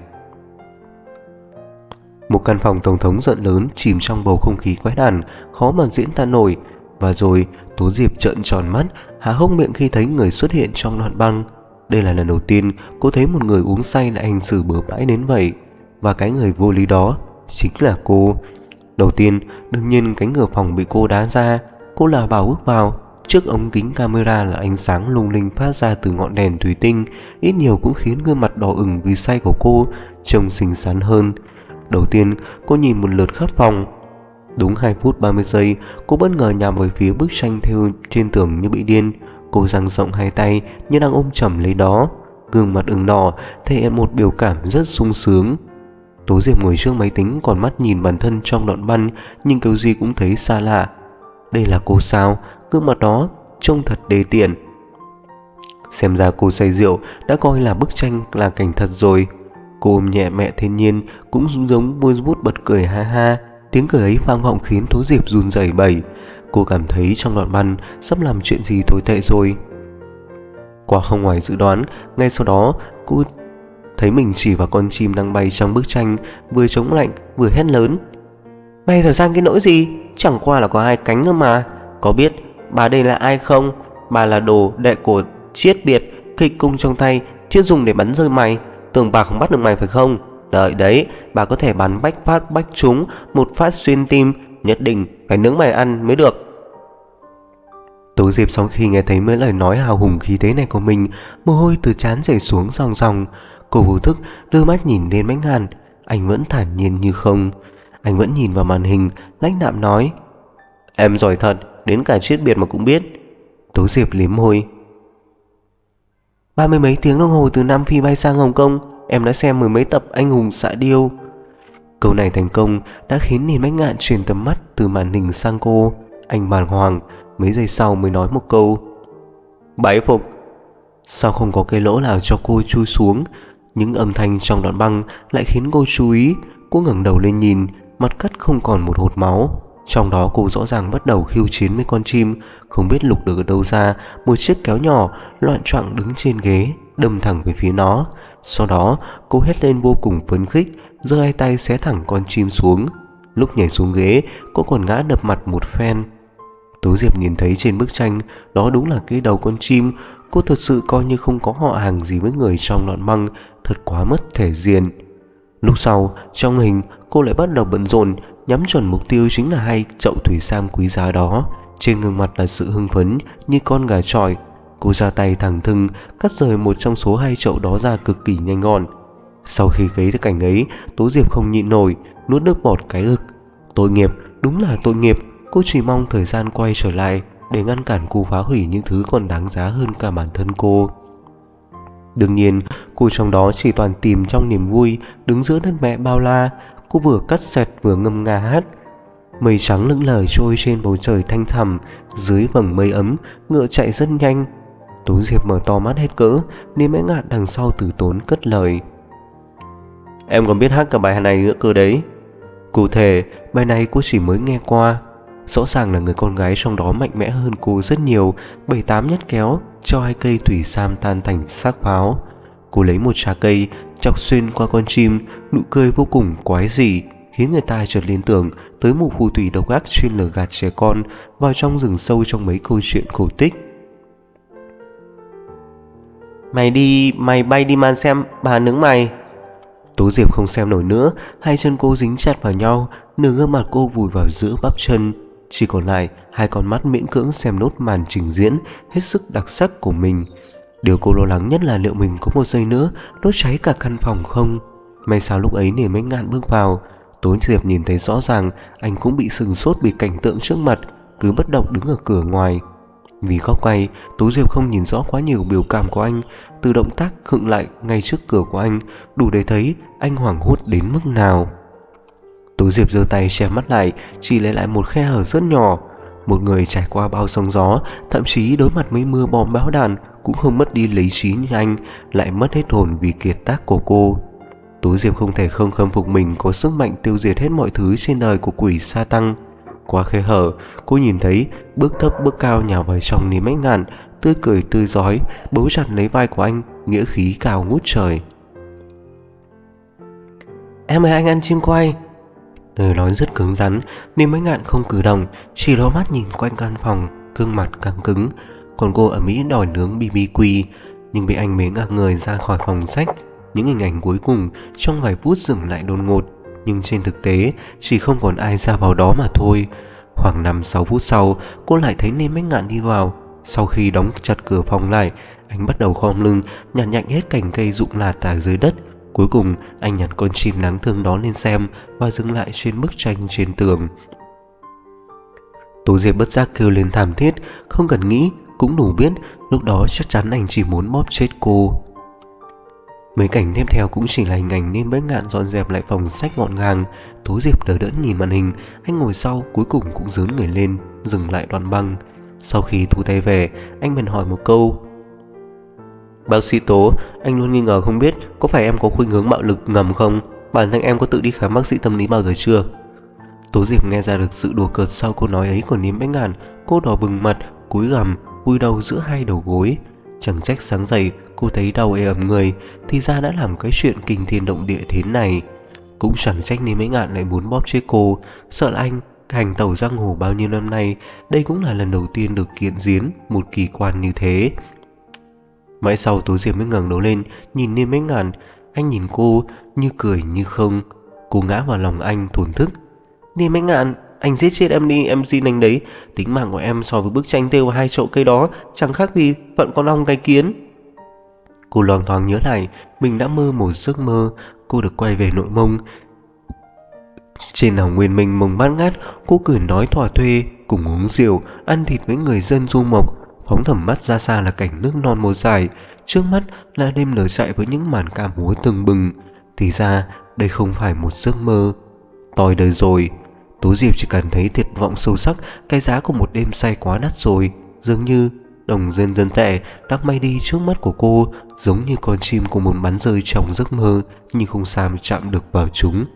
[SPEAKER 1] Một căn phòng tổng thống rộng lớn chìm trong bầu không khí quái đản, khó mà diễn tả nổi. Và rồi Tú Diệp trợn tròn mắt, há hốc miệng khi thấy người xuất hiện trong đoạn băng. Đây là lần đầu tiên cô thấy một người uống say lại hành xử bừa bãi đến vậy. Và cái người vô lý đó chính là cô. Đầu tiên, đương nhiên cánh cửa phòng bị cô đá ra. Cô lảo đảo bước vào. Trước ống kính camera là ánh sáng lung linh phát ra từ ngọn đèn thủy tinh, ít nhiều cũng khiến gương mặt đỏ ửng vì say của cô trông xinh xắn hơn. Đầu tiên, cô nhìn một lượt khắp phòng. Đúng 2 phút 30 giây, cô bất ngờ nhào về phía bức tranh thêu trên tường như bị điên. Cô dang rộng 2 tay như đang ôm chầm lấy đó, gương mặt ửng đỏ thể hiện một biểu cảm rất sung sướng. Tố Diệp ngồi trước máy tính, còn mắt nhìn bản thân trong đoạn băng, nhưng kiểu gì cũng thấy xa lạ. Đây là cô sao? Gương mặt đó trông thật đề tiện. Xem ra cô say rượu đã coi là bức tranh là cảnh thật rồi. Cô ôm nhẹ mẹ thiên nhiên, cũng giống buông bút bật cười ha ha. Tiếng cười ấy vang vọng khiến Tố Diệp run rẩy bẩy. Cô cảm thấy trong đoạn băng sắp làm chuyện gì tồi tệ rồi. Quả không ngoài dự đoán, ngay sau đó cô thấy mình chỉ vào con chim đang bay trong bức tranh, vừa chống lạnh vừa hét lớn. Bay rồi sang cái nỗi gì? Chẳng qua là có 2 cánh nữa mà. Có biết bà đây là ai không? Bà là đồ đệ của Triết Biệt, kịch cung trong tay Triết dùng để bắn rơi mày. Tưởng bà không bắt được mày phải không? Đợi đấy, bà có thể bắn bách phát bách trúng, một phát xuyên tim, nhất định phải nướng mày ăn mới được. Tố Diệp sau khi nghe thấy mấy lời nói hào hùng khí thế này của mình, mồ hôi từ trán chảy xuống ròng ròng. Cô vô thức đưa mắt nhìn lên Bách Ngạn. Anh vẫn thản nhiên như không. Anh vẫn nhìn vào màn hình, lãnh đạm nói. Em giỏi thật, đến cả Triết Biệt mà cũng biết. Tố Diệp liếm môi. 30 mấy tiếng đồng hồ từ Nam Phi bay sang Hồng Kông, em đã xem 10 mấy tập Anh hùng xạ điêu. Câu này thành công đã khiến Bách Ngạn chuyển tầm mắt từ màn hình sang cô. Anh bàng hoàng, mấy giây sau mới nói một câu. Bái phục. Sao không có cái lỗ nào cho cô chui xuống? Những âm thanh trong đoạn băng lại khiến cô chú ý. Cô ngẩng đầu lên nhìn, mặt cắt không còn một hột máu. Trong đó cô rõ ràng bắt đầu khiêu chiến với con chim. Không biết lục được ở đâu ra một chiếc kéo nhỏ loạng choạng đứng trên ghế, đâm thẳng về phía nó. Sau đó cô hét lên vô cùng phấn khích, giơ 2 tay xé thẳng con chim xuống. Lúc nhảy xuống ghế, cô còn ngã đập mặt một phen. Tố Diệp nhìn thấy trên bức tranh đó đúng là cái đầu con chim. Cô thật sự coi như không có họ hàng gì với người trong đoạn băng, thật quá mất thể diện. Lúc sau, trong hình, cô lại bắt đầu bận rộn, nhắm chuẩn mục tiêu chính là 2 chậu thủy sam quý giá đó. Trên gương mặt là sự hưng phấn như con gà chọi. Cô ra tay thẳng thừng cắt rời một trong số 2 chậu đó ra cực kỳ nhanh gọn. Sau khi thấy được cảnh ấy, Tố Diệp không nhịn nổi, nuốt nước bọt cái ực. Tội nghiệp, đúng là tội nghiệp. Cô chỉ mong thời gian quay trở lại để ngăn cản cô phá hủy những thứ còn đáng giá hơn cả bản thân cô. Đương nhiên, cô trong đó chỉ toàn tìm trong niềm vui, đứng giữa đất mẹ bao la. Cô vừa cắt sẹt vừa ngâm nga hát. Mây trắng lững lờ trôi trên bầu trời thanh thẳm, dưới vầng mây ấm, ngựa chạy rất nhanh. Tú Diệp mở to mắt hết cỡ, nên Mễ Ngạn đằng sau từ tốn cất lời. Em còn biết hát cả bài này nữa cơ đấy. Cụ thể, bài này cô chỉ mới nghe qua. Rõ ràng là người con gái trong đó mạnh mẽ hơn cô rất nhiều, 7-8 nhát kéo, cho 2 cây thủy sam tan thành xác pháo. Cô lấy một trái cây, chọc xuyên qua con chim, nụ cười vô cùng quái dị, khiến người ta chợt liên tưởng tới một phù thủy độc ác chuyên lừa gạt trẻ con vào trong rừng sâu trong mấy câu chuyện cổ tích. Mày bay đi màn xem bà nướng mày. Tú Diệp không xem nổi nữa, hai chân cô dính chặt vào nhau, nửa gương mặt cô vùi vào giữa bắp chân, chỉ còn lại hai con mắt miễn cưỡng xem nốt màn trình diễn hết sức đặc sắc của mình. Điều cô lo lắng nhất là liệu mình có một giây nữa đốt cháy cả căn phòng không. May sao lúc ấy Niềm Mễ Ngạn bước vào, Tú Diệp nhìn thấy rõ ràng anh cũng bị sừng sốt vì cảnh tượng trước mặt, cứ bất động đứng ở cửa ngoài. Vì góc quay, Tú Diệp không nhìn rõ quá nhiều biểu cảm của anh. Từ động tác khựng lại ngay trước cửa của anh, đủ để thấy anh hoảng hốt đến mức nào. Tú Diệp giơ tay che mắt lại, chỉ lấy lại một khe hở rất nhỏ. Một người trải qua bao sóng gió, thậm chí đối mặt với mưa bom bão đạn, cũng không mất đi lý trí như anh, lại mất hết hồn vì kiệt tác của cô. Tú Diệp không thể không khâm phục mình có sức mạnh tiêu diệt hết mọi thứ trên đời của quỷ sa tăng. Qua khe hở, cô nhìn thấy bước thấp bước cao nhào vào trong Niềm Mễ Ngạn, tươi cười tươi rói, bấu chặt lấy vai của anh, nghĩa khí cao ngút trời.
[SPEAKER 2] Em mời anh ăn chim quay.
[SPEAKER 1] Lời nói rất cứng rắn, Niềm Mễ Ngạn không cử động, chỉ lo mắt nhìn quanh căn phòng, gương mặt căng cứng. Còn cô ở Mỹ đòi nướng BBQ, nhưng bị anh bế ngả người ra khỏi phòng sách. Những hình ảnh cuối cùng trong vài phút dừng lại đột ngột, nhưng trên thực tế chỉ không còn ai ra vào đó mà thôi. Khoảng 5-6 phút sau, cô lại thấy Niềm Mễ Ngạn đi vào. Sau khi đóng chặt cửa phòng lại, anh bắt đầu khom lưng nhặt nhạnh hết cành cây rụng lả tả dưới đất. Cuối cùng anh nhặt con chim đáng thương đó lên xem và dừng lại trên bức tranh trên tường. Tú Diệp bất giác kêu lên thảm thiết, không cần nghĩ cũng đủ biết lúc đó chắc chắn anh chỉ muốn bóp chết cô. Mấy cảnh tiếp theo cũng chỉ là hình ảnh Niềm Mễ Ngạn dọn dẹp lại phòng sách gọn gàng. Tú Diệp đờ đẫn nhìn màn hình, anh ngồi sau cuối cùng cũng rướn người lên, dừng lại đoạn băng. Sau khi thu tay về, anh bèn hỏi một câu. Bác sĩ Tố, anh luôn nghi ngờ không biết có phải em có khuynh hướng bạo lực ngầm không? Bản thân em có tự đi khám bác sĩ tâm lý bao giờ chưa? Tú Diệp nghe ra được sự đùa cợt sau câu nói ấy của Niềm Mễ Ngạn. Cô đỏ bừng mặt, cúi gằm, vùi đầu giữa hai đầu gối. Chẳng trách sáng dậy cô thấy đau ê ẩm người, thì ra đã làm cái chuyện kinh thiên động địa thế này. Cũng chẳng trách Niềm Mễ Ngạn lại muốn bóp chết cô, sợ là anh hành tẩu giang hồ bao nhiêu năm nay, đây cũng là lần đầu tiên được kiện diễn một kỳ quan như thế. Mãi sau Tú Diệp mới ngẩng đầu lên nhìn Niềm Mễ Ngạn. Anh nhìn cô như cười như không. Cô ngã vào lòng anh thổn thức.
[SPEAKER 2] Niềm Mễ Ngạn, anh giết chết em đi, em xin anh đấy. Tính mạng của em so với bức tranh thêu 2 chậu cây đó chẳng khác gì phận con ong cái kiến.
[SPEAKER 1] Cô loáng thoáng nhớ lại mình đã mơ một giấc mơ. Cô được quay về Nội Mông. Trên đảo Nguyên Minh mông bát ngát, cô cười nói thỏa thuê, cùng uống rượu, ăn thịt với người dân du mộc. Phóng tầm mắt ra xa là cảnh nước non màu dài, trước mắt là đêm nở trại với những màn ca múa tưng bừng. Thì ra đây không phải một giấc mơ. Toi đời rồi. Tú Diệp chỉ cảm thấy tuyệt vọng sâu sắc. Cái giá của một đêm say quá đắt rồi. Dường như đồng dân dân tệ đang bay đi trước mắt của cô, giống như con chim của muốn bắn rơi trong giấc mơ, nhưng không sao chạm được vào chúng.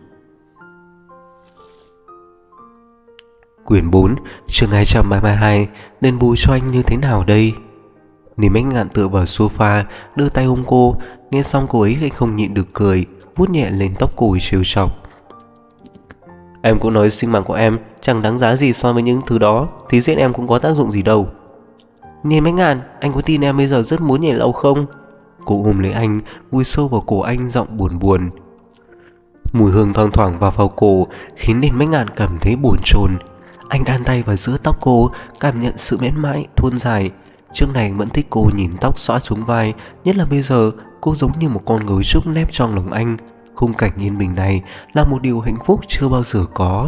[SPEAKER 1] Quyển 4, chương 232, đền bù cho anh như thế nào đây? Niềm Mễ Ngạn tựa vào sofa, đưa tay ôm cô. Nghe xong cô ấy lại không nhịn được cười, vuốt nhẹ lên tóc cô trêu chọc. Em cũng nói sinh mạng của em chẳng đáng giá gì so với những thứ đó, thì giết em cũng có tác dụng gì đâu.
[SPEAKER 2] Niềm Mễ Ngạn, anh có tin em bây giờ rất muốn nhảy lầu không?
[SPEAKER 1] Cô ôm lấy anh, vùi sâu vào cổ anh, giọng buồn buồn. Mùi hương thoang thoảng vào cổ khiến Niềm Mễ Ngạn cảm thấy bồn chồn. Anh đan tay vào giữa tóc cô, cảm nhận sự mến mãi, thuôn dài. Trước này vẫn thích cô nhìn tóc xõa xuống vai, nhất là bây giờ cô giống như một con gấu trúc nép trong lòng anh. Khung cảnh yên bình này là một điều hạnh phúc chưa bao giờ có.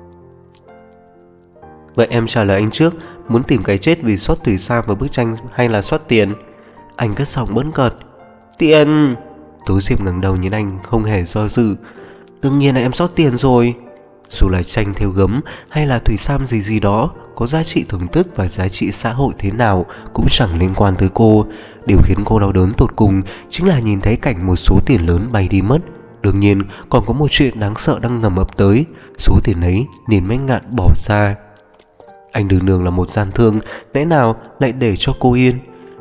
[SPEAKER 1] Vậy em trả lời anh trước, muốn tìm cái chết vì xót thủy sam vào bức tranh hay là xót tiền? Anh cất giọng bỡn cợt. Tiền! Tú Diệp ngẩng đầu nhìn anh không hề do dự. Đương nhiên là em xót tiền rồi. Dù là tranh thêu gấm hay là thủy sam gì gì đó, có giá trị thưởng thức và giá trị xã hội thế nào cũng chẳng liên quan tới cô. Điều khiến cô đau đớn tột cùng chính là nhìn thấy cảnh một số tiền lớn bay đi mất. Đương nhiên, còn có một chuyện đáng sợ đang ngầm ập tới. Số tiền ấy Niên Bách Ngạn bỏ ra. Anh đường đường là một gian thương, lẽ nào lại để cho cô yên?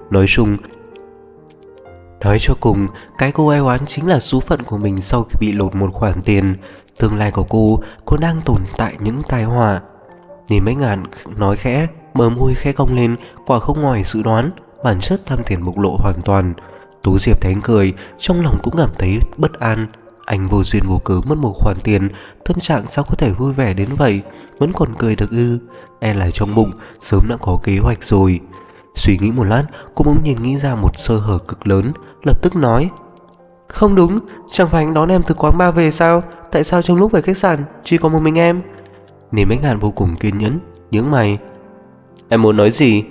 [SPEAKER 1] Nói cho cùng, cái cô ai oán chính là số phận của mình sau khi bị lột một khoản tiền. Tương lai của cô đang tồn tại những tai họa. Niên Bách Ngạn nói khẽ, bờ môi khẽ cong lên, quả không ngoài dự đoán, bản chất tham tiền bộc lộ hoàn toàn. Tú Diệp thấy anh cười, trong lòng cũng cảm thấy bất an. Anh vô duyên vô cớ mất một khoản tiền, tâm trạng sao có thể vui vẻ đến vậy, vẫn còn cười được ư? E là trong bụng sớm đã có kế hoạch rồi. Suy nghĩ một lát, cô bỗng nhiên nghĩ ra một sơ hở cực lớn, lập tức nói: không đúng, chẳng phải anh đón em từ quán bar về sao? Tại sao trong lúc về khách sạn chỉ có một mình em? Niên Bách Ngạn vô cùng kiên nhẫn, nhướng mày: em muốn nói gì?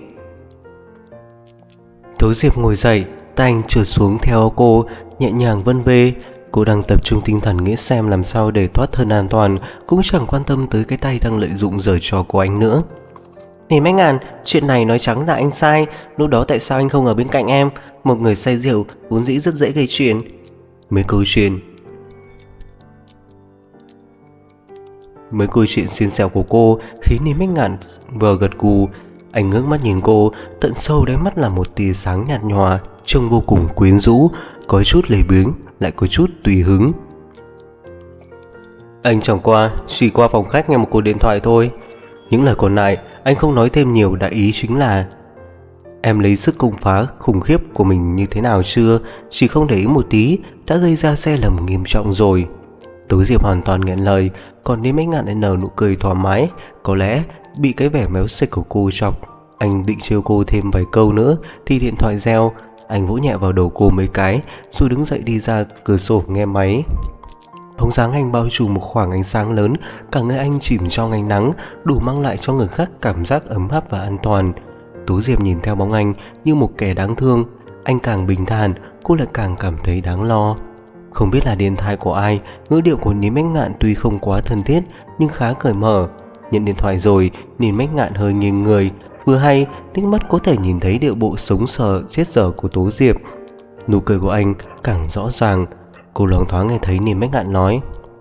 [SPEAKER 1] Tố Diệp ngồi dậy, tay anh trượt xuống theo cô, nhẹ nhàng vân vê. Cô đang tập trung tinh thần nghĩ xem làm sao để thoát thân an toàn, cũng chẳng quan tâm tới cái tay đang lợi dụng giở trò của anh nữa. Niên Bách Ngạn, chuyện này nói trắng là anh sai. Lúc đó tại sao anh không ở bên cạnh em? Một người say rượu vốn dĩ rất dễ gây chuyện. Mấy câu chuyện xiên xẻo của cô khiến Niên Bách Ngạn vừa gật gù. Anh ngước mắt nhìn cô, tận sâu đáy mắt là một tia sáng nhạt nhòa, trông vô cùng quyến rũ, có chút lười biếng, lại có chút tùy hứng. Anh chẳng qua chỉ qua phòng khách nghe một cuộc điện thoại thôi. Những lời còn lại anh không nói thêm nhiều, đại ý chính là: em lấy sức công phá khủng khiếp của mình như thế nào chưa? Chỉ không để ý một tí đã gây ra sai lầm nghiêm trọng rồi. Tố Diệp hoàn toàn nghẹn lời, còn Niên Bách Ngạn lại nở nụ cười thoải mái. Có lẽ bị cái vẻ méo xệch của cô chọc, anh định trêu cô thêm vài câu nữa thì điện thoại reo. Anh vỗ nhẹ vào đầu cô mấy cái rồi đứng dậy đi ra cửa sổ nghe máy. Bóng dáng anh bao trùm một khoảng ánh sáng lớn, cả người anh chìm trong ánh nắng, đủ mang lại cho người khác cảm giác ấm áp và an toàn. Tố Diệp nhìn theo bóng anh như một kẻ đáng thương. Anh càng bình thản, cô lại càng cảm thấy đáng lo. Không biết là điện thoại của ai, ngữ điệu của Niên Bách Ngạn tuy không quá thân thiết nhưng khá cởi mở. Nhận điện thoại rồi, Niên Bách Ngạn hơi nghiêng người, vừa hay nước mắt có thể nhìn thấy điệu bộ sống sờ chết dở của Tố Diệp. Nụ cười của anh càng rõ ràng. Cô loáng thoáng nghe thấy Niên Bách Ngạn nói: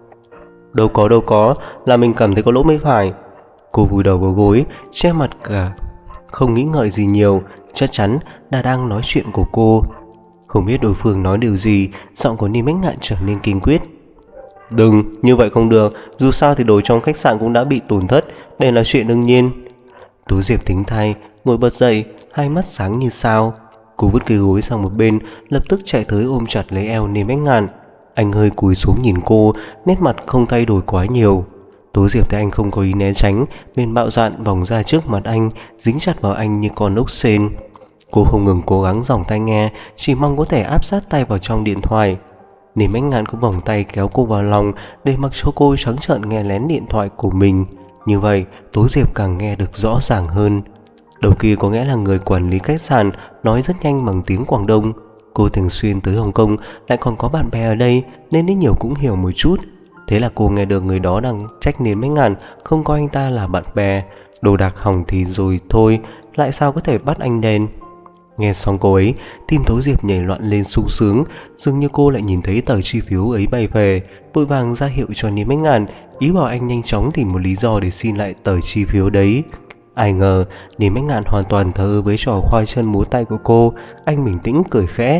[SPEAKER 1] đâu có, là mình cảm thấy có lỗi mới phải. Cô vùi đầu vào gối, che mặt cả, không nghĩ ngợi gì nhiều, chắc chắn là đang nói chuyện của cô. Không biết đối phương nói điều gì, giọng của Niên Bách Ngạn trở nên kiên quyết: đừng, như vậy không được, dù sao thì đồ trong khách sạn cũng đã bị tổn thất, đây là chuyện đương nhiên. Tú Diệp thính thay, ngồi bật dậy, hai mắt sáng như sao. Cô vứt cái gối sang một bên, lập tức chạy tới ôm chặt lấy eo Niên Bách Ngạn. Anh hơi cúi xuống nhìn cô, nét mặt không thay đổi quá nhiều. Tố Diệp thấy anh không có ý né tránh, nên bạo dạn vòng ra trước mặt anh, dính chặt vào anh như con ốc sên. Cô không ngừng cố gắng giòng tai nghe, chỉ mong có thể áp sát tay vào trong điện thoại. Niên Bách Ngạn cũng vòng tay kéo cô vào lòng để mặc cho cô trắng trợn nghe lén điện thoại của mình. Như vậy, Tố Diệp càng nghe được rõ ràng hơn. Đầu kia có nghĩa là người quản lý khách sạn nói rất nhanh bằng tiếng Quảng Đông. Cô thường xuyên tới Hồng Kông, lại còn có bạn bè ở đây nên ít nhiều cũng hiểu một chút. Thế là cô nghe được người đó đang trách Niên Bách Ngạn không coi anh ta là bạn bè. Đồ đạc hỏng thì rồi thôi, lại sao có thể bắt anh đền. Nghe xong cô ấy, tim Tố Diệp nhảy loạn lên sung sướng. Dường như cô lại nhìn thấy tờ chi phiếu ấy bay về, vội vàng ra hiệu cho Niên Bách Ngạn, ý bảo anh nhanh chóng tìm một lý do để xin lại tờ chi phiếu đấy. Ai ngờ Niên Bách Ngạn hoàn toàn thờ ơ với trò khoai chân múa tay của cô. Anh bình tĩnh cười khẽ: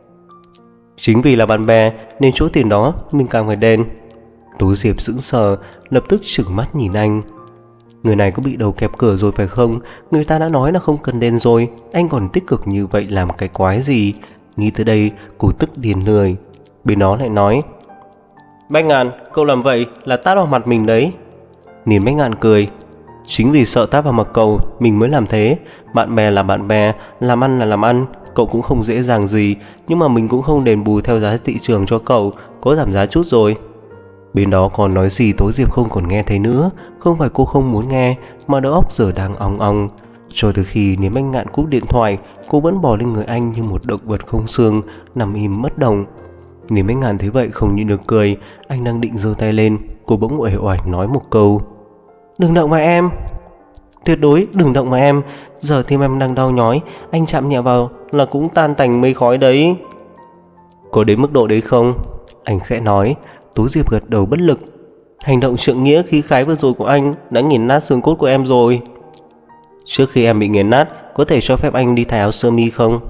[SPEAKER 1] chính vì là bạn bè nên chỗ tiền đó mình càng phải đền. Tố Diệp sững sờ, lập tức trừng mắt nhìn anh: người này có bị đầu kẹp cửa rồi phải không? Người ta đã nói là không cần đền rồi, anh còn tích cực như vậy làm cái quái gì? Nghĩ tới đây, cô tức điên lười. Bên đó lại nói: Bách Ngạn, cậu làm vậy là tát vào mặt mình đấy. Niên Bách Ngạn cười: chính vì sợ tát vào mặt cậu mình mới làm thế. Bạn bè là bạn bè, làm ăn là làm ăn. Cậu cũng không dễ dàng gì, nhưng mà mình cũng không đền bù theo giá thị trường cho cậu, có giảm giá chút rồi. Bên đó còn nói gì Tố Diệp không còn nghe thấy nữa. Không phải cô không muốn nghe, mà đầu óc giờ đang ong ong. Cho từ khi Niên Bách Ngạn cúp điện thoại, cô vẫn bò lên người anh như một động vật không xương, nằm im bất động. Nếu mấy ngàn thấy vậy không nhịn được cười. Anh đang định giơ tay lên, cô bỗng uể oải nói một câu: "Đừng động vào em. Tuyệt đối đừng động vào em. Giờ tim em đang đau nhói, anh chạm nhẹ vào là cũng tan thành mây khói đấy."
[SPEAKER 2] "Có đến mức độ đấy không?" Anh khẽ nói.
[SPEAKER 1] Tú Diệp gật đầu bất lực.
[SPEAKER 2] "Hành động trượng nghĩa khí khái vừa rồi của anh đã nghiền nát xương cốt của em rồi. Trước khi em bị nghiền nát, có thể cho phép anh đi thay áo sơ mi không?"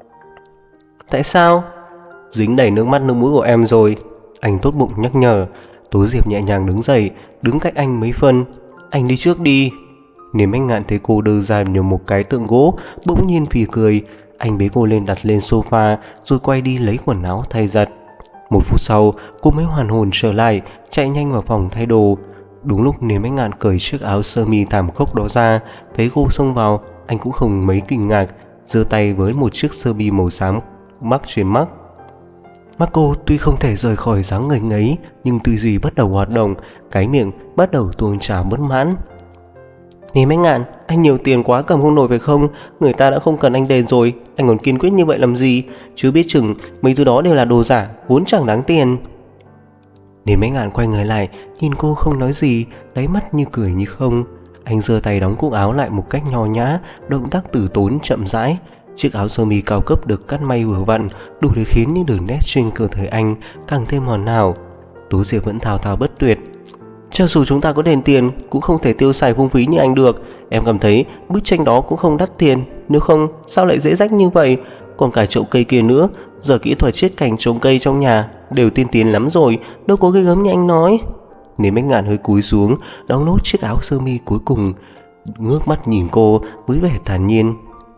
[SPEAKER 1] "Tại sao?"
[SPEAKER 2] "Dính đầy nước mắt nước mũi của em rồi."
[SPEAKER 1] Anh tốt bụng nhắc nhở. Tú Diệp nhẹ nhàng đứng dậy, đứng cách anh mấy phân.
[SPEAKER 2] "Anh đi trước đi."
[SPEAKER 1] Nếu anh Ngạn thấy cô đưa ra như một cái tượng gỗ, bỗng nhiên phì cười. Anh bế cô lên đặt lên sofa, rồi quay đi lấy quần áo thay giặt. 1 phút sau, cô mới hoàn hồn trở lại, chạy nhanh vào phòng thay đồ. Đúng lúc Nếu anh Ngạn cởi chiếc áo sơ mi thảm khốc đó ra, thấy cô xông vào, anh cũng không mấy kinh ngạc, giơ tay với một chiếc sơ mi màu xám mắc trên mắt. Mắt cô tuy không thể rời khỏi dáng người ngấy, nhưng tư duy bắt đầu hoạt động, cái miệng bắt đầu tuôn trào bất mãn.
[SPEAKER 2] "Nếu anh Ngạn, anh nhiều tiền quá cầm không nổi phải không? Người ta đã không cần anh đền rồi, anh còn kiên quyết như vậy làm gì? Chứ biết chừng mấy thứ đó đều là đồ giả, vốn chẳng đáng tiền."
[SPEAKER 1] Nếu anh Ngạn quay người lại, nhìn cô không nói gì, đáy mắt như cười như không. Anh giơ tay đóng cúc áo lại một cách nho nhã, động tác từ tốn chậm rãi. Chiếc áo sơ mi cao cấp được cắt may vừa vặn, đủ để khiến những đường nét trên cơ thể anh càng thêm hoàn hảo. Tú Diệp vẫn thao thao bất tuyệt.
[SPEAKER 2] "Cho dù chúng ta có đền tiền, cũng không thể tiêu xài phung phí như anh được. Em cảm thấy bức tranh đó cũng không đắt tiền, nếu không sao lại dễ rách như vậy? Còn cả chậu cây kia nữa, giờ kỹ thuật chiết cành trồng cây trong nhà đều tiên tiến lắm rồi, đâu có ghê gớm như anh nói."
[SPEAKER 1] Nếu anh Ngạn hơi cúi xuống, đóng nốt chiếc áo sơ mi cuối cùng, ngước mắt nhìn cô với vẻ thản nhiên.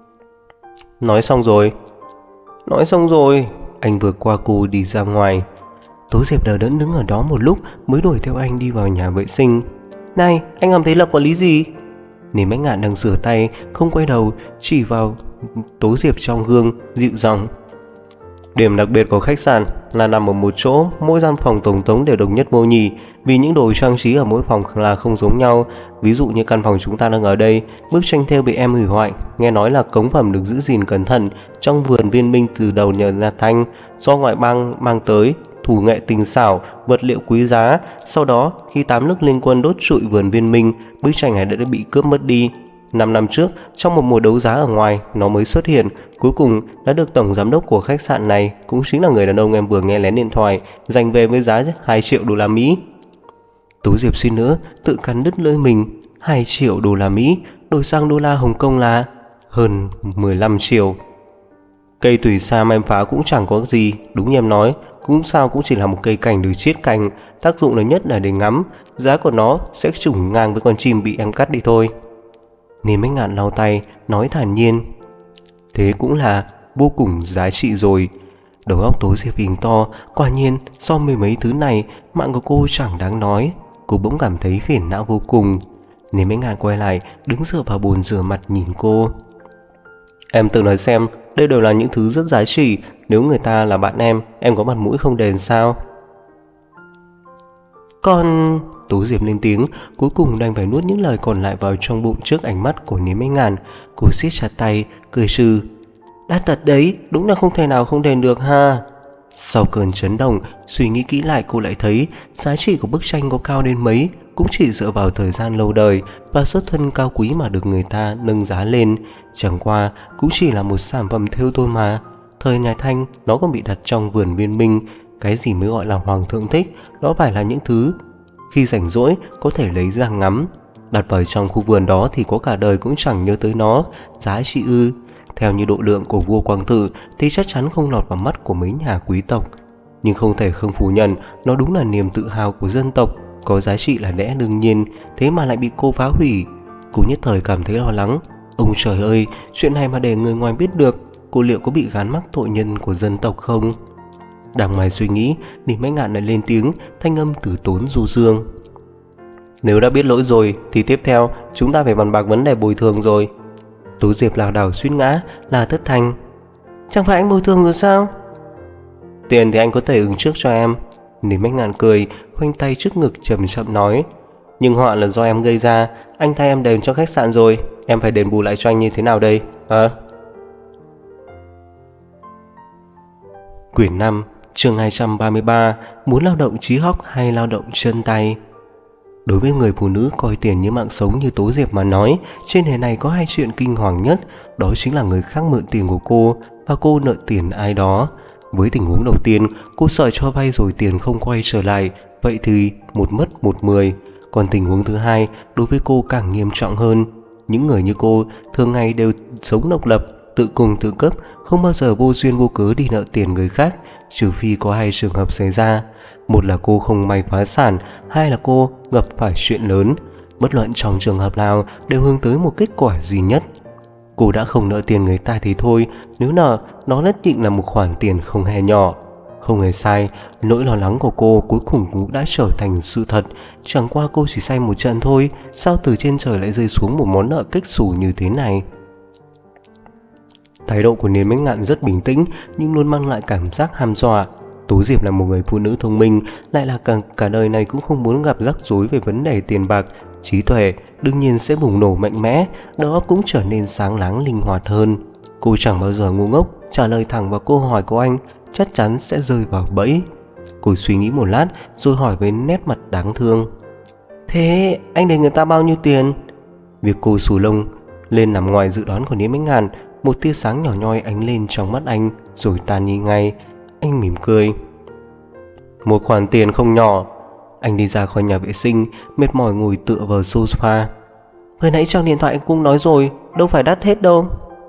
[SPEAKER 2] Nói xong rồi." "Nói xong rồi."
[SPEAKER 1] Anh vượt qua cô đi ra ngoài. Tố Diệp đờ đẫn đứng ở đó một lúc mới đuổi theo anh đi vào nhà vệ sinh.
[SPEAKER 2] "Này, anh làm thế là có lý gì?"
[SPEAKER 1] Nếu anh Ngạn đang rửa tay, không quay đầu, chỉ vào Tố Diệp trong gương, dịu giọng.
[SPEAKER 2] "Điểm đặc biệt của khách sạn là nằm ở một chỗ, mỗi gian phòng tổng thống đều độc nhất vô nhị, vì những đồ trang trí ở mỗi phòng là không giống nhau. Ví dụ như căn phòng chúng ta đang ở đây, bức tranh thêu bị em hủy hoại, nghe nói là cống phẩm được giữ gìn cẩn thận trong vườn Viên Minh từ đầu nhà Thanh, do ngoại bang mang tới, thủ nghệ tinh xảo, vật liệu quý giá. Sau đó, khi 8 nước liên quân đốt trụi vườn Viên Minh, bức tranh này đã bị cướp mất đi. 5 năm trước, trong một mùa đấu giá ở ngoài, nó mới xuất hiện, cuối cùng đã được tổng giám đốc của khách sạn này, cũng chính là người đàn ông em vừa nghe lén điện thoại, giành về với giá 2 triệu đô la Mỹ."
[SPEAKER 1] Tú Diệp suy nữa tự cắn đứt lưỡi mình. 2 triệu đô la Mỹ đổi sang đô la Hồng Kông là hơn 15 triệu.
[SPEAKER 2] "Cây tùy sa em phá cũng chẳng có gì, đúng như em nói, cũng sao cũng chỉ là một cây cảnh được chiết cành, tác dụng lớn nhất là để ngắm, giá của nó sẽ trùng ngang với con chim bị em cắt đi thôi."
[SPEAKER 1] Nên mấy Ngạn lau tay, nói thản nhiên. Thế cũng là vô cùng giá trị rồi. Đầu óc Tố Diệp phình to, quả nhiên sau mấy thứ này, mạng của cô chẳng đáng nói. Cô bỗng cảm thấy phiền não vô cùng. Nên mấy Ngạn quay lại, đứng dựa vào bồn rửa mặt nhìn cô.
[SPEAKER 2] "Em tự nói xem, đây đều là những thứ rất giá trị, nếu người ta là bạn em có mặt mũi không đền sao?"
[SPEAKER 1] Con... Tố Diệp lên tiếng, cuối cùng đành phải nuốt những lời còn lại vào trong bụng trước ánh mắt của Nếu Mấy Ngàn. Cô siết chặt tay, cười trừ.
[SPEAKER 2] "Đắt thật đấy, đúng là không thể nào không đền được ha."
[SPEAKER 1] Sau cơn chấn động, suy nghĩ kỹ lại cô lại thấy giá trị của bức tranh có cao đến mấy cũng chỉ dựa vào thời gian lâu đời và xuất thân cao quý mà được người ta nâng giá lên. Chẳng qua cũng chỉ là một sản phẩm thêu thôi mà. Thời nhà Thanh nó còn bị đặt trong vườn Viên Minh. Cái gì mới gọi là hoàng thượng thích, đó phải là những thứ khi rảnh rỗi có thể lấy ra ngắm. Đặt vào trong khu vườn đó thì có cả đời cũng chẳng nhớ tới nó. Giá trị ư? Theo như độ lượng của vua Quang Tử thì chắc chắn không lọt vào mắt của mấy nhà quý tộc. Nhưng không thể không phủ nhận, nó đúng là niềm tự hào của dân tộc, có giá trị là lẽ đương nhiên, thế mà lại bị cô phá hủy. Cô nhất thời cảm thấy lo lắng. Ông trời ơi, chuyện này mà để người ngoài biết được, cô liệu có bị gán mắc tội nhân của dân tộc không? Đang mải suy nghĩ, Ninh Mách Ngạn lại lên tiếng, thanh âm từ tốn du dương.
[SPEAKER 2] "Nếu đã biết lỗi rồi thì tiếp theo chúng ta phải bàn bạc vấn đề bồi thường rồi."
[SPEAKER 1] Tú Diệp lảo đảo suýt ngã, là thất thanh.
[SPEAKER 2] "Chẳng phải anh bồi thường rồi sao?" "Tiền thì anh có thể ứng trước cho em."
[SPEAKER 1] Ninh Mách Ngạn cười, khoanh tay trước ngực trầm chậm nói.
[SPEAKER 2] "Nhưng họa là do em gây ra, anh thay em đền cho khách sạn rồi, em phải đền bù lại cho anh như thế nào đây
[SPEAKER 1] Quyển 5,
[SPEAKER 2] Chương 233, muốn lao động trí óc hay lao động chân tay? Đối với người phụ nữ coi tiền như mạng sống như Tố Diệp mà nói, trên đời này có hai chuyện kinh hoàng nhất, đó chính là người khác mượn tiền của cô và cô nợ tiền ai đó. Với tình huống đầu tiên, cô sợ cho vay rồi tiền không quay trở lại, vậy thì một mất một mười. Còn tình huống thứ hai, đối với cô càng nghiêm trọng hơn. Những người như cô thường ngày đều sống độc lập, tự cung tự cấp, không bao giờ vô duyên vô cớ đi nợ tiền người khác, trừ phi có hai trường hợp xảy ra. Một là cô không may phá sản, hai là cô gặp phải chuyện lớn. Bất luận trong trường hợp nào đều hướng tới một kết quả duy nhất. Cô đã không nợ tiền người ta thì thôi, nếu nợ, nó nhất định là một khoản tiền không hề nhỏ. Không hề sai, nỗi lo lắng của cô cuối cùng cũng đã trở thành sự thật. Chẳng qua cô chỉ say một trận thôi, sao từ trên trời lại rơi xuống một món nợ kếch xù như thế này? Thái độ của Niên Bách Ngạn rất bình tĩnh nhưng luôn mang lại cảm giác hăm dọa. Tố Diệp là một người phụ nữ thông minh, lại là cả đời này cũng không muốn gặp rắc rối về vấn đề tiền bạc. Trí tuệ đương nhiên sẽ bùng nổ mạnh mẽ, đó cũng trở nên sáng láng linh hoạt hơn. Cô chẳng bao giờ ngu ngốc, trả lời thẳng vào câu hỏi của anh, chắc chắn sẽ rơi vào bẫy. Cô suy nghĩ một lát rồi hỏi với nét mặt đáng thương: "Thế anh để người ta bao nhiêu tiền?" Việc cô xù lông lên nằm ngoài dự đoán của Niên Bách Ngạn. Một tia sáng nhỏ nhoi ánh lên trong mắt anh rồi tan đi ngay. Anh mỉm cười: "Một khoản tiền không nhỏ." Anh đi ra khỏi nhà vệ sinh, mệt mỏi ngồi tựa vào sofa. "Vừa nãy trong điện thoại anh cũng nói rồi, đâu phải đắt hết đâu."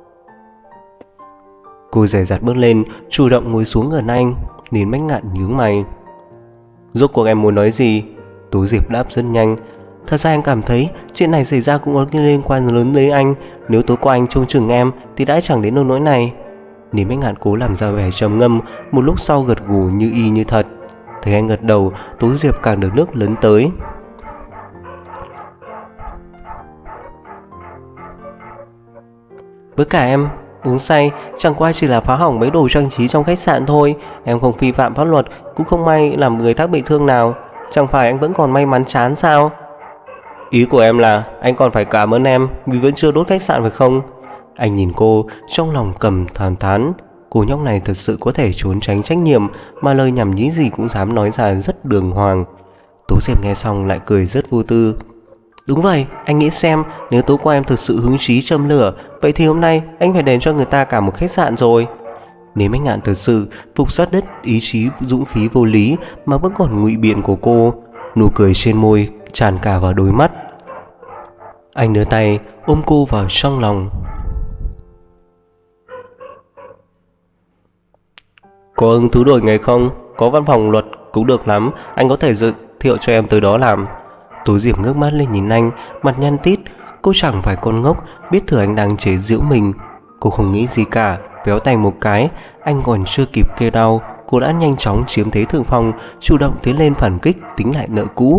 [SPEAKER 2] Cô dè dặt bước lên, chủ động ngồi xuống gần anh. Niên Bách Ngạn nhướng mày: "Rốt cuộc em muốn nói gì?" Tố Diệp đáp rất nhanh: "Thật ra anh cảm thấy chuyện này xảy ra cũng có liên quan lớn đến anh. Nếu tối qua anh trông chừng em thì đã chẳng đến nỗi này." Niên Bách Ngạn cố làm ra vẻ trầm ngâm, một lúc sau gật gù như y như thật. Thấy anh gật đầu, Tố Diệp càng được nước lấn tới: "Với cả em uống say chẳng qua chỉ là phá hỏng mấy đồ trang trí trong khách sạn thôi. Em không vi phạm pháp luật, cũng không may làm người khác bị thương nào. Chẳng phải anh vẫn còn may mắn chán sao?" "Ý của em là anh còn phải cảm ơn em vì vẫn chưa đốt khách sạn phải không?" Anh nhìn cô, trong lòng cầm thán thán. Cô nhóc này thật sự có thể trốn tránh trách nhiệm, mà lời nhảm nhí gì cũng dám nói ra rất đường hoàng. Tố Diệp nghe xong lại cười rất vô tư: "Đúng vậy, anh nghĩ xem, nếu tối qua em thực sự hứng chí châm lửa, vậy thì hôm nay anh phải đền cho người ta cả một khách sạn rồi." Nếu Bách Ngạn thật sự phục sát đất ý chí dũng khí vô lý mà vẫn còn ngụy biện của cô. Nụ cười trên môi tràn cả vào đôi mắt. Anh đưa tay ôm cô vào trong lòng: "Có hứng thú đổi nghề không? Có văn phòng luật cũng được lắm, anh có thể giới thiệu cho em tới đó làm." Tố Diệp ngước mắt lên nhìn anh, mặt nhăn tít. Cô chẳng phải con ngốc, biết thừa anh đang chế giễu mình. Cô không nghĩ gì cả, véo tay một cái. Anh còn chưa kịp kêu đau, cô đã nhanh chóng chiếm thế thượng phong, chủ động tiến lên phản kích, tính lại nợ cũ.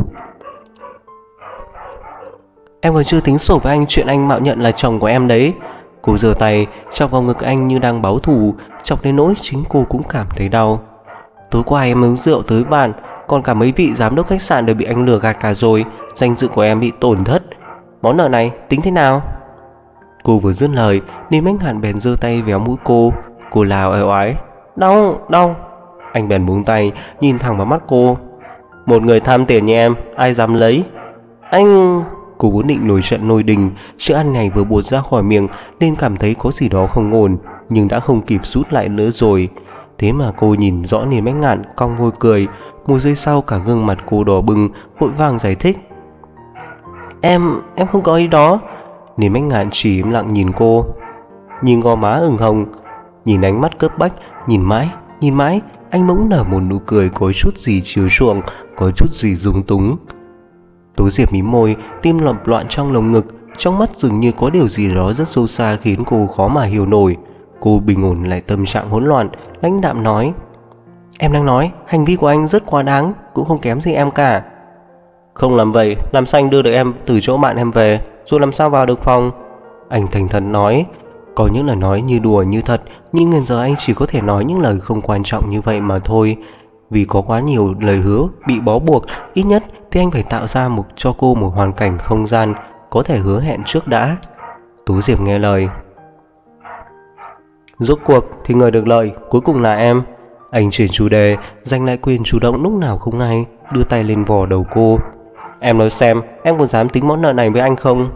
[SPEAKER 2] "Em còn chưa tính sổ với anh chuyện anh mạo nhận là chồng của em đấy." Cô giơ tay chọc vào ngực anh như đang báo thù, chọc đến nỗi chính cô cũng cảm thấy đau. "Tối qua em uống rượu tới bạn, còn cả mấy vị giám đốc khách sạn đều bị anh lừa gạt cả rồi, danh dự của em bị tổn thất. Món nợ này tính thế nào?" Cô vừa dứt lời, Niên Bách Ngạn bèn giơ tay véo mũi cô. Cô lào oai oái: "Đau, đau." Anh bèn buông tay, nhìn thẳng vào mắt cô: "Một người tham tiền như em, ai dám lấy?" "Anh..." Cô vốn định nổi trận lôi đình, chữ ăn này vừa buột ra khỏi miệng nên cảm thấy có gì đó không ổn, nhưng đã không kịp rút lại nữa rồi. Thế mà cô nhìn rõ Niên Bách Ngạn cong môi cười. Một giây sau cả gương mặt cô đỏ bừng, vội vàng giải thích: Em không có ý đó." Niên Bách Ngạn chỉ im lặng nhìn cô, nhìn gò má ửng hồng, nhìn ánh mắt cấp bách, nhìn mãi, anh bỗng nở một nụ cười có chút gì chiều chuộng, có chút gì dung túng. Tố Diệp mím môi, tim lập loạn trong lồng ngực, trong mắt dường như có điều gì đó rất sâu xa khiến cô khó mà hiểu nổi. Cô bình ổn lại tâm trạng hỗn loạn, lãnh đạm nói: "Em đang nói hành vi của anh rất quá đáng, cũng không kém gì em cả." "Không làm vậy, làm sao anh đưa được em từ chỗ bạn em về, rồi làm sao vào được phòng?" Anh thành thật nói. Có những lời nói như đùa như thật, nhưng hiện giờ anh chỉ có thể nói những lời không quan trọng như vậy mà thôi. Vì có quá nhiều lời hứa bị bó buộc, ít nhất thì anh phải tạo ra cho cô một hoàn cảnh không gian có thể hứa hẹn trước đã. Tú Diệp nghe lời. "Rốt cuộc thì người được lợi cuối cùng là em." Anh chuyển chủ đề, giành lại quyền chủ động lúc nào không hay, đưa tay lên vò đầu cô. Em nói xem, em còn dám tính món nợ này với anh không?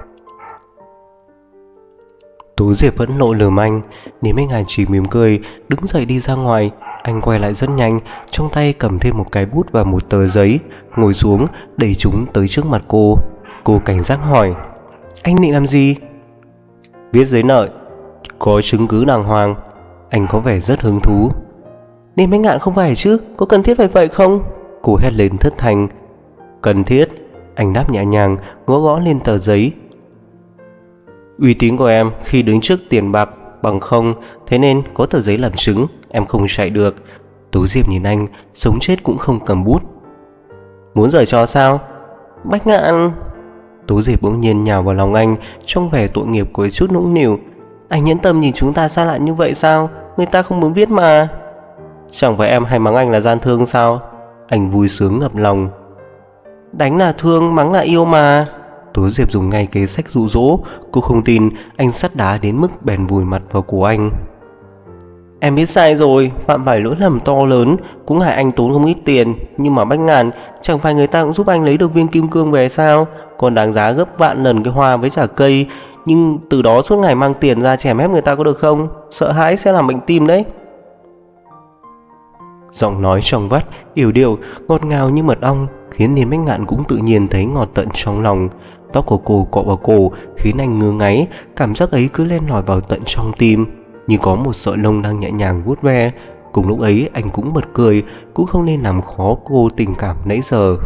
[SPEAKER 1] Tú Diệp vẫn nộ lườm anh, Niềm Anh Ngàn chỉ mỉm cười, đứng dậy đi ra ngoài. Anh quay lại rất nhanh, trong tay cầm thêm một cái bút và một tờ giấy, ngồi xuống, đẩy chúng tới trước mặt cô. Cô cảnh giác hỏi, anh định làm gì?
[SPEAKER 2] Viết giấy nợ, có chứng cứ đàng hoàng. Anh có vẻ rất hứng thú.
[SPEAKER 1] Niềm Anh Ngạn không phải chứ, có cần thiết phải vậy không?
[SPEAKER 2] Cô hét lên thất thanh. Cần thiết, anh đáp nhẹ nhàng, gõ gõ lên tờ giấy. Uy tín của em khi đứng trước tiền bạc bằng không, thế nên có tờ giấy làm chứng, em không chạy được.
[SPEAKER 1] Tú Diệp nhìn anh, sống chết cũng không cầm bút.
[SPEAKER 2] Muốn giở trò sao?
[SPEAKER 1] Bách Ngạn.
[SPEAKER 2] Tú Diệp bỗng nhiên nhào vào lòng anh, trong vẻ tội nghiệp có chút nũng nịu.
[SPEAKER 1] Anh nhẫn tâm nhìn chúng ta xa lạ như vậy sao? Người ta không muốn viết mà.
[SPEAKER 2] Chẳng phải em hay mắng anh là gian thương sao? Anh vui sướng ngập lòng.
[SPEAKER 1] Đánh là thương, mắng là yêu mà.
[SPEAKER 2] Tú Diệp dùng ngay kế sách dụ dỗ. Cô không tin, anh sắt đá đến mức bèn vùi mặt vào cổ anh.
[SPEAKER 1] Em biết sai rồi, phạm phải lỗi lầm to lớn, cũng hại anh tốn không ít tiền. Nhưng mà Bách Ngàn, chẳng phải người ta cũng giúp anh lấy được viên kim cương về sao? Còn đáng giá gấp vạn lần cái hoa với chả cây. Nhưng từ đó suốt ngày mang tiền ra chèm ép người ta có được không? Sợ hãi sẽ làm bệnh tim đấy.
[SPEAKER 2] Giọng nói trong vắt, yểu điệu, ngọt ngào như mật ong, khiến Niềm Bách Ngạn cũng tự nhiên thấy ngọt tận trong lòng. Tóc của cô cọ vào cổ, khiến anh ngứa ngáy, cảm giác ấy cứ len lỏi vào tận trong tim, như có một sợi lông đang nhẹ nhàng vuốt ve. Cùng lúc ấy anh cũng bật cười, cũng không nên làm khó cô tình cảm nãy giờ.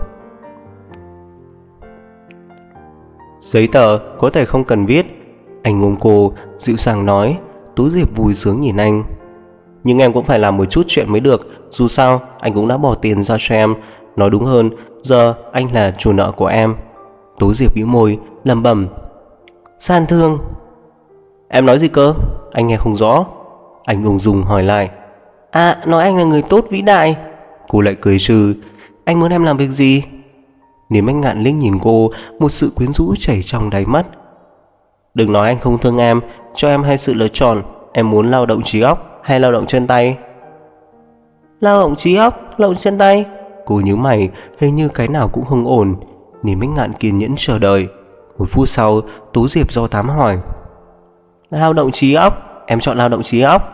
[SPEAKER 2] Giấy tờ có thể không cần viết, anh ôm cô, dịu dàng nói. Tú Diệp vui sướng nhìn anh. Nhưng em cũng phải làm một chút chuyện mới được, dù sao anh cũng đã bỏ tiền ra cho em. Nói đúng hơn, giờ anh là chủ nợ của em. Tú Diệp bĩu môi, lẩm bẩm.
[SPEAKER 1] Gian thương.
[SPEAKER 2] Em nói gì cơ? Anh nghe không rõ. Anh ung dung hỏi lại.
[SPEAKER 1] À, nói anh là người tốt vĩ đại.
[SPEAKER 2] Cô lại cười trừ.
[SPEAKER 1] Anh muốn em làm việc gì?
[SPEAKER 2] Niềm Bách Ngạn liếc nhìn cô, một sự quyến rũ chảy trong đáy mắt. Đừng nói anh không thương em, cho em hai sự lựa chọn. Em muốn lao động trí óc hay lao động chân tay?
[SPEAKER 1] Lao động trí óc, lao động chân tay.
[SPEAKER 2] Cô nhíu mày, hình như cái nào cũng không ổn. Niềm Bách Ngạn kiên nhẫn chờ đợi. Một phút sau, Tú Diệp do thám hỏi.
[SPEAKER 1] Lao động trí óc, em chọn lao động trí óc.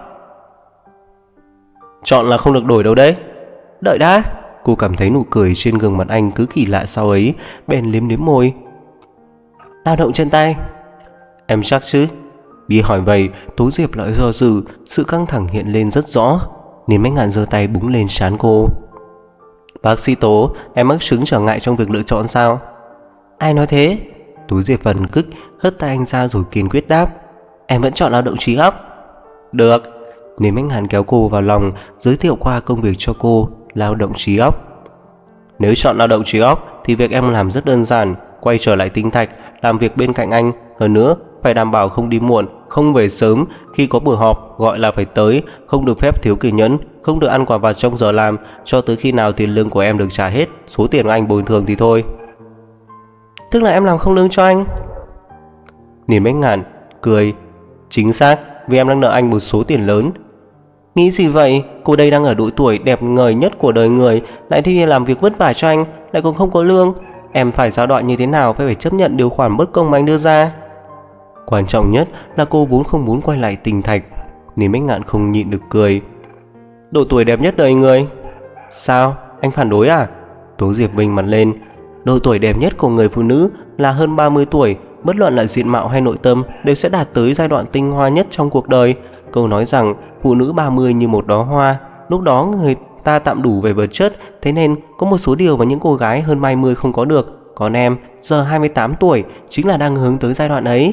[SPEAKER 2] Chọn là không được đổi đâu đấy.
[SPEAKER 1] Đợi đã.
[SPEAKER 2] Cô cảm thấy nụ cười trên gương mặt anh cứ kỳ lạ sau ấy, bèn liếm liếm môi.
[SPEAKER 1] Lao động chân tay.
[SPEAKER 2] Em chắc chứ? Bị hỏi vậy, Tú Diệp lại do dự, sự căng thẳng hiện lên rất rõ. Niềm Bách Ngạn giơ tay búng lên trán cô. Bác sĩ Tố, em mắc chứng trở ngại trong việc lựa chọn sao?
[SPEAKER 1] Ai nói thế?
[SPEAKER 2] Tú Diệp phần kích, hất tay anh ra rồi kiên quyết đáp.
[SPEAKER 1] Em vẫn chọn lao động trí óc.
[SPEAKER 2] Được. Niềm Bách Ngạn kéo cô vào lòng, giới thiệu qua công việc cho cô, lao động trí óc. Nếu chọn lao động trí óc thì việc em làm rất đơn giản, quay trở lại tinh thạch, làm việc bên cạnh anh. Hơn nữa, phải đảm bảo không đi muộn, không về sớm, khi có buổi họp gọi là phải tới, không được phép thiếu kiên nhẫn, không được ăn quả vặt trong giờ làm, cho tới khi nào tiền lương của em được trả hết, số tiền của anh bồi thường thì thôi.
[SPEAKER 1] Tức là em làm không lương cho anh?
[SPEAKER 2] Niềm Bách Ngạn cười. Chính xác, vì em đang nợ anh một số tiền lớn.
[SPEAKER 1] Nghĩ gì vậy? Cô đây đang ở độ tuổi đẹp ngời nhất của đời người, lại đi làm việc vất vả cho anh, lại còn không có lương. Em phải giao đoạn như thế nào phải chấp nhận điều khoản bất công mà anh đưa ra.
[SPEAKER 2] Quan trọng nhất là cô vốn không muốn quay lại tinh thạch. Niềm Bách Ngạn không nhịn được cười. Độ tuổi đẹp nhất đời người?
[SPEAKER 1] Sao? Anh phản đối à?
[SPEAKER 2] Tố Diệp vinh mặt lên.
[SPEAKER 1] Độ tuổi đẹp nhất của người phụ nữ là hơn 30 tuổi, bất luận là diện mạo hay nội tâm đều sẽ đạt tới giai đoạn tinh hoa nhất trong cuộc đời. Câu nói rằng phụ nữ 30 như một đóa hoa, lúc đó người ta tạm đủ về vật chất, thế nên có một số điều mà những cô gái hơn 20 không có được. Còn em, giờ 28 tuổi, chính là đang hướng tới giai đoạn ấy.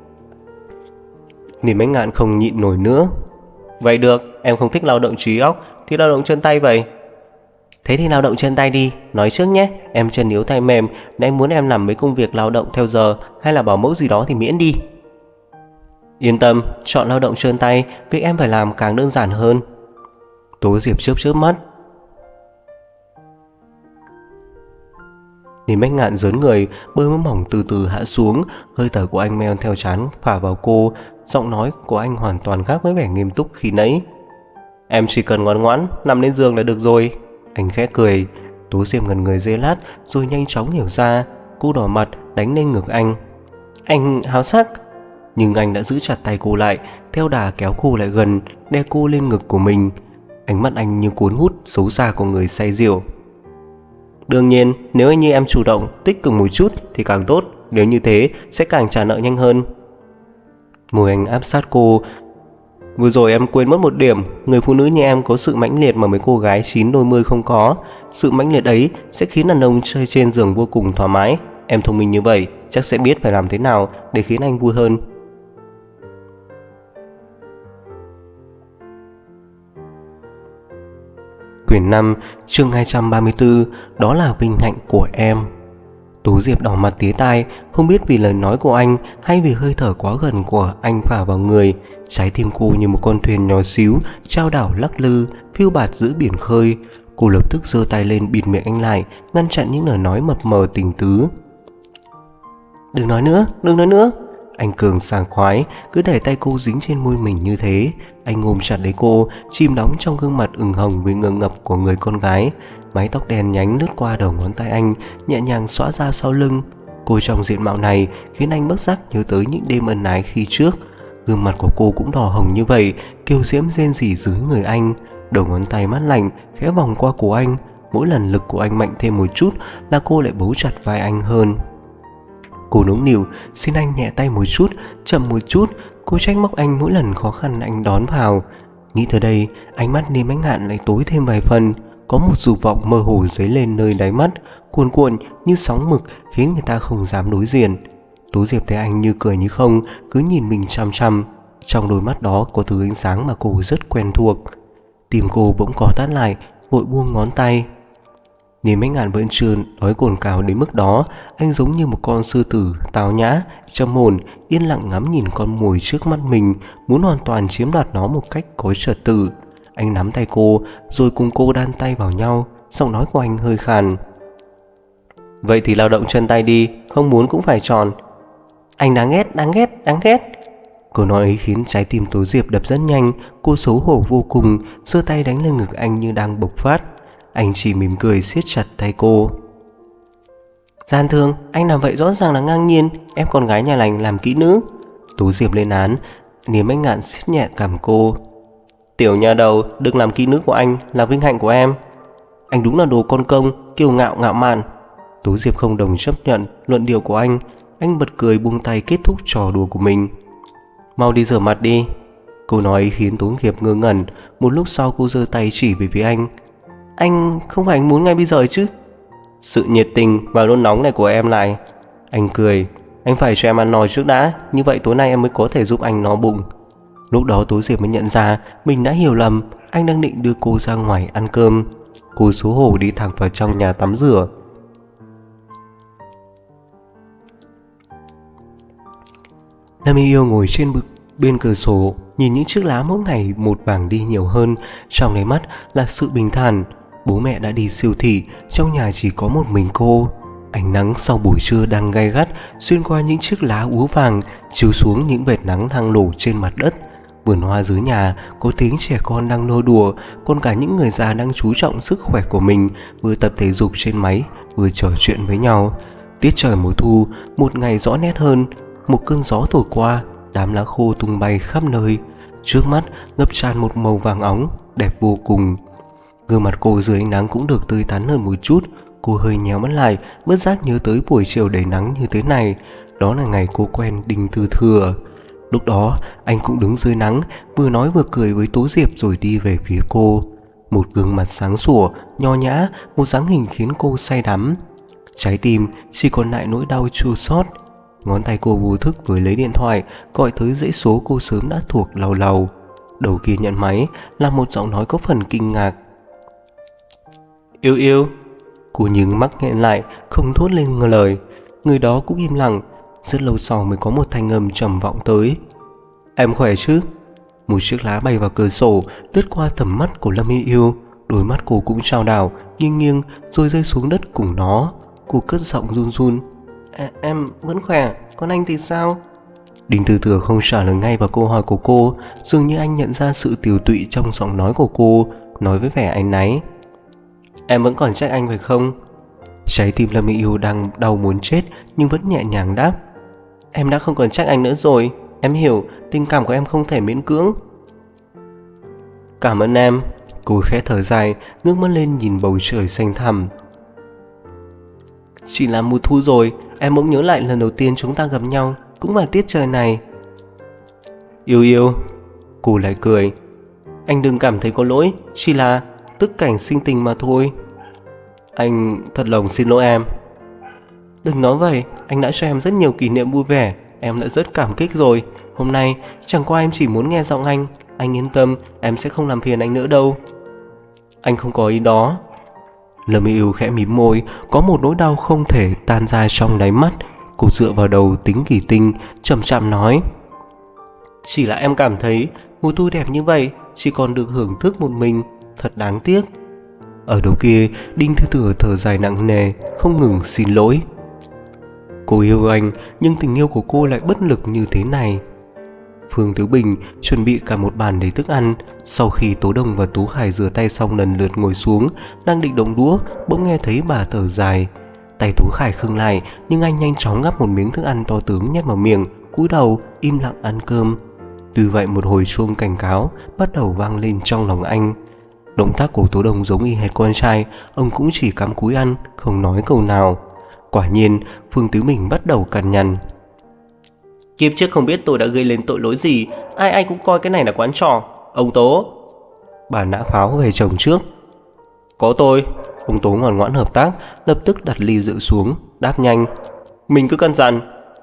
[SPEAKER 2] Niềm Bách Ngạn không nhịn nổi nữa. Vậy được, em không thích lao động trí óc thì lao động chân tay vậy.
[SPEAKER 1] Thế thì lao động chân tay đi. Nói trước nhé, em chân yếu tay mềm, nên anh muốn em làm mấy công việc lao động theo giờ hay là bảo mẫu gì đó thì miễn đi.
[SPEAKER 2] Yên tâm,
[SPEAKER 1] chọn lao động chân tay, việc em phải làm càng đơn giản hơn.
[SPEAKER 2] Tố Diệp chớp chớp mắt. Niềm Bách Ngạn giớn người, bơi mỡ mỏng từ từ hạ xuống, hơi thở của anh meo theo trán phả vào cô, giọng nói của anh hoàn toàn khác với vẻ nghiêm túc khi nãy. Em chỉ cần ngoan ngoãn nằm lên giường là được rồi. Anh khẽ cười. Tố Diệp ngẩn người giây lát rồi nhanh chóng hiểu ra. Cô đỏ mặt đánh lên ngực anh. Anh háo sắc. Nhưng anh đã giữ chặt tay cô lại, theo đà kéo cô lại gần, đè cô lên ngực của mình. Ánh mắt anh như cuốn hút xấu xa của người say rượu. Đương nhiên, nếu anh như em chủ động, tích cực một chút thì càng tốt. Nếu như thế, sẽ càng trả nợ nhanh hơn. Môi anh áp sát cô. Vừa rồi em quên mất một điểm. Người phụ nữ như em có sự mãnh liệt mà mấy cô gái 9 đôi 10 không có. Sự mãnh liệt ấy sẽ khiến đàn ông chơi trên giường vô cùng thoải mái. Em thông minh như vậy, chắc sẽ biết phải làm thế nào để khiến anh vui hơn. Quyển 5, chương 234, đó là vinh hạnh của em. Tố Diệp đỏ mặt tía tai, không biết vì lời nói của anh hay vì hơi thở quá gần của anh phả vào người. Trái tim cô như một con thuyền nhỏ xíu, trao đảo lắc lư, phiêu bạt giữa biển khơi. Cô lập tức giơ tay lên bịt miệng anh lại, ngăn chặn những lời nói mập mờ tình tứ. Đừng nói nữa, đừng nói nữa. Anh Cường sảng khoái, cứ để tay cô dính trên môi mình như thế. Anh ôm chặt lấy cô, chìm đắm trong gương mặt ửng hồng với ngượng ngập của người con gái. Mái tóc đen nhánh lướt qua đầu ngón tay anh, nhẹ nhàng xõa ra sau lưng. Cô trong diện mạo này khiến anh bất giác nhớ tới những đêm ân ái khi trước. Gương mặt của cô cũng đỏ hồng như vậy, kiều diễm rên rỉ dưới người anh. Đầu ngón tay mát lạnh khẽ vòng qua cổ anh. Mỗi lần lực của anh mạnh thêm một chút là cô lại bấu chặt vai anh hơn. Cô nũng nịu xin anh nhẹ tay một chút, chậm một chút. Cô trách móc anh mỗi lần khó khăn anh đón vào. Nghĩ tới đây, ánh mắt Niêm Ánh Hạn lại tối thêm vài phần. Có một dục vọng mơ hồ dấy lên nơi đáy mắt, cuồn cuộn như sóng mực khiến người ta không dám đối diện. Tố Diệp thấy anh như cười như không, cứ nhìn mình chăm chăm. Trong đôi mắt đó có thứ ánh sáng mà cô rất quen thuộc. Tim cô bỗng co thắt lại, vội buông ngón tay. Niêm Ánh Hạn vẫn chưa đói cồn cào đến mức đó. Anh giống như một con sư tử tao nhã, trầm ổn, yên lặng ngắm nhìn con mồi trước mắt mình, muốn hoàn toàn chiếm đoạt nó một cách có trật tự. Anh nắm tay cô, rồi cùng cô đan tay vào nhau. Giọng nói của anh hơi khàn. Vậy thì lao động chân tay đi, không muốn cũng phải tròn. Anh đáng ghét, đáng ghét, đáng ghét. Câu nói ấy khiến trái tim Tố Diệp đập rất nhanh. Cô xấu hổ vô cùng, giơ tay đánh lên ngực anh như đang bộc phát. Anh chỉ mỉm cười siết chặt tay cô. Gian thương, anh làm vậy rõ ràng là ngang nhiên. Em con gái nhà lành làm kỹ nữ. Tố Diệp lên án. Niêm Ánh Hạn siết nhẹ cằm cô. Tiểu nhà đầu, đừng làm kỹ nữ của anh, là vinh hạnh của em. Anh đúng là đồ con công, kiêu ngạo ngạo mạn. Tố Diệp không đồng chấp nhận luận điệu của anh. Anh bật cười buông tay kết thúc trò đùa của mình. Mau đi rửa mặt đi. Câu nói ấy khiến Tố Diệp ngơ ngẩn. Một lúc sau cô giơ tay chỉ về phía anh. Anh không phải anh muốn ngay bây giờ chứ? Sự nhiệt tình và nôn nóng này của em lại. Anh cười. Anh phải cho em ăn no trước đã, như vậy tối nay em mới có thể giúp anh no bụng. Lúc đó Tố Diệp mới nhận ra mình đã hiểu lầm. Anh đang định đưa cô ra ngoài ăn cơm. Cô xấu hổ đi thẳng vào trong nhà tắm rửa. Lâm Yêu ngồi trên bên cửa sổ, nhìn những chiếc lá mỗi ngày một vàng đi nhiều hơn. Trong đáy mắt là sự bình thản. Bố mẹ đã đi siêu thị, trong nhà chỉ có một mình cô. Ánh nắng sau buổi trưa đang gay gắt xuyên qua những chiếc lá úa vàng, chiếu xuống những vệt nắng thang lổ trên mặt đất. Vườn hoa dưới nhà có tiếng trẻ con đang nô đùa, còn cả những người già đang chú trọng sức khỏe của mình, vừa tập thể dục trên máy, vừa trò chuyện với nhau. Tiết trời mùa thu, một ngày rõ nét hơn. Một cơn gió thổi qua, đám lá khô tung bay khắp nơi. Trước mắt ngập tràn một màu vàng óng, đẹp vô cùng. Gương mặt cô dưới ánh nắng cũng được tươi tắn hơn một chút. Cô hơi nhéo mắt lại, bất giác nhớ tới buổi chiều đầy nắng như thế này. Đó là ngày cô quen Đinh Tư Thừa. Lúc đó anh cũng đứng dưới nắng, vừa nói vừa cười với Tố Diệp rồi đi về phía cô. Một gương mặt sáng sủa, nho nhã, một dáng hình khiến cô say đắm. Trái tim chỉ còn lại nỗi đau chua xót. Ngón tay cô vô thức vừa lấy điện thoại, gọi tới dãy số cô sớm đã thuộc lầu lầu. Đầu kia nhận máy là một giọng nói có phần kinh ngạc. Yêu yêu. Cô nhướng mắt nghẹn lại, không thốt lên lời. Người đó cũng im lặng. Rất lâu sau mới có một thanh âm trầm vọng tới. Em khỏe chứ? Một chiếc lá bay vào cửa sổ, lướt qua tầm mắt của Lâm Yêu. Đôi mắt cô cũng trao đảo, nghiêng nghiêng rồi rơi xuống đất cùng nó. Cô cất giọng run run. Em vẫn khỏe, còn anh thì sao?
[SPEAKER 1] Đinh Tư Thừa không trả lời ngay vào câu hỏi của cô, dường như anh nhận ra sự tiều tụy trong giọng nói của cô, nói với vẻ áy náy. Em vẫn còn trách anh phải không? Trái tim Lâm Mỹ Yêu đang đau muốn chết nhưng vẫn nhẹ nhàng đáp. Em đã không còn trách anh nữa rồi, em hiểu, tình cảm của em không thể miễn cưỡng. Cảm ơn em. Cô khẽ thở dài, ngước mắt lên nhìn bầu trời xanh thẳm. Chỉ là mùa thu rồi, em bỗng nhớ lại lần đầu tiên chúng ta gặp nhau, cũng vào tiết trời này. Yêu yêu. Cô lại cười. Anh đừng cảm thấy có lỗi, chỉ là tức cảnh sinh tình mà thôi. Anh thật lòng xin lỗi em. Đừng nói vậy, anh đã cho em rất nhiều kỷ niệm vui vẻ, em đã rất cảm kích rồi. Hôm nay chẳng qua em chỉ muốn nghe giọng anh yên tâm, em sẽ không làm phiền anh nữa đâu. Anh không có ý đó. Lâm Yêu khẽ mím môi, có một nỗi đau không thể tan ra trong đáy mắt. Cô dựa vào đầu tính kỳ tinh, chậm chậm nói. Chỉ là em cảm thấy mùa thu đẹp như vậy chỉ còn được hưởng thức một mình, thật đáng tiếc. Ở đầu kia, Đinh Thư Thừa thở dài nặng nề, không ngừng xin lỗi. Cô yêu anh, nhưng tình yêu của cô lại bất lực như thế này. Phương Tứ Bình chuẩn bị cả một bàn đầy thức ăn. Sau khi Tố Đồng và Tú Khải rửa tay xong lần lượt ngồi xuống, đang định động đũa, bỗng nghe thấy bà thở dài. Tay Tú Khải khựng lại, nhưng anh nhanh chóng gắp một miếng thức ăn to tướng nhét vào miệng, cúi đầu im lặng ăn cơm. Tuy vậy một hồi chuông cảnh cáo bắt đầu vang lên trong lòng anh. Động tác của Tố Đồng giống y hệt con trai, ông cũng chỉ cắm cúi ăn, không nói câu nào. Quả nhiên, Phương Tứ Bình bắt đầu cằn nhằn. Kiếp trước không biết tôi đã gây lên tội lỗi gì, ai cũng coi cái này là quán trò. Ông Tố. Bà nã pháo về chồng trước. Có tôi. Ông Tố ngoan ngoãn hợp tác, lập tức đặt ly rượu xuống, đáp nhanh. Mình cứ căn dặn.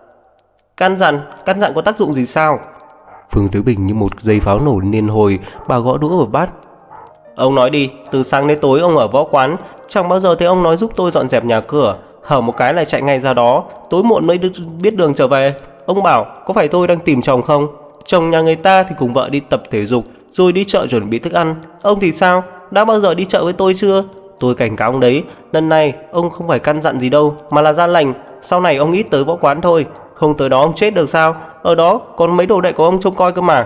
[SPEAKER 1] Căn dặn có tác dụng gì sao? Phương Tứ Bình như một dây pháo nổ liên hồi, bà gõ đũa vào bát. Ông nói đi, từ sáng đến tối ông ở võ quán, chẳng bao giờ thấy ông nói giúp tôi dọn dẹp nhà cửa, hở một cái là chạy ngay ra đó, tối muộn mới biết đường trở về. Ông bảo có phải tôi đang tìm chồng không? Chồng nhà người ta thì cùng vợ đi tập thể dục, rồi đi chợ chuẩn bị thức ăn. Ông thì sao? Đã bao giờ đi chợ với tôi chưa? Tôi cảnh cáo ông đấy, lần này ông không phải căn dặn gì đâu, mà là ra lệnh. Sau này ông ít tới võ quán thôi, không tới đó ông chết được sao? Ở đó còn mấy đồ đệ của ông trông coi cơ mà.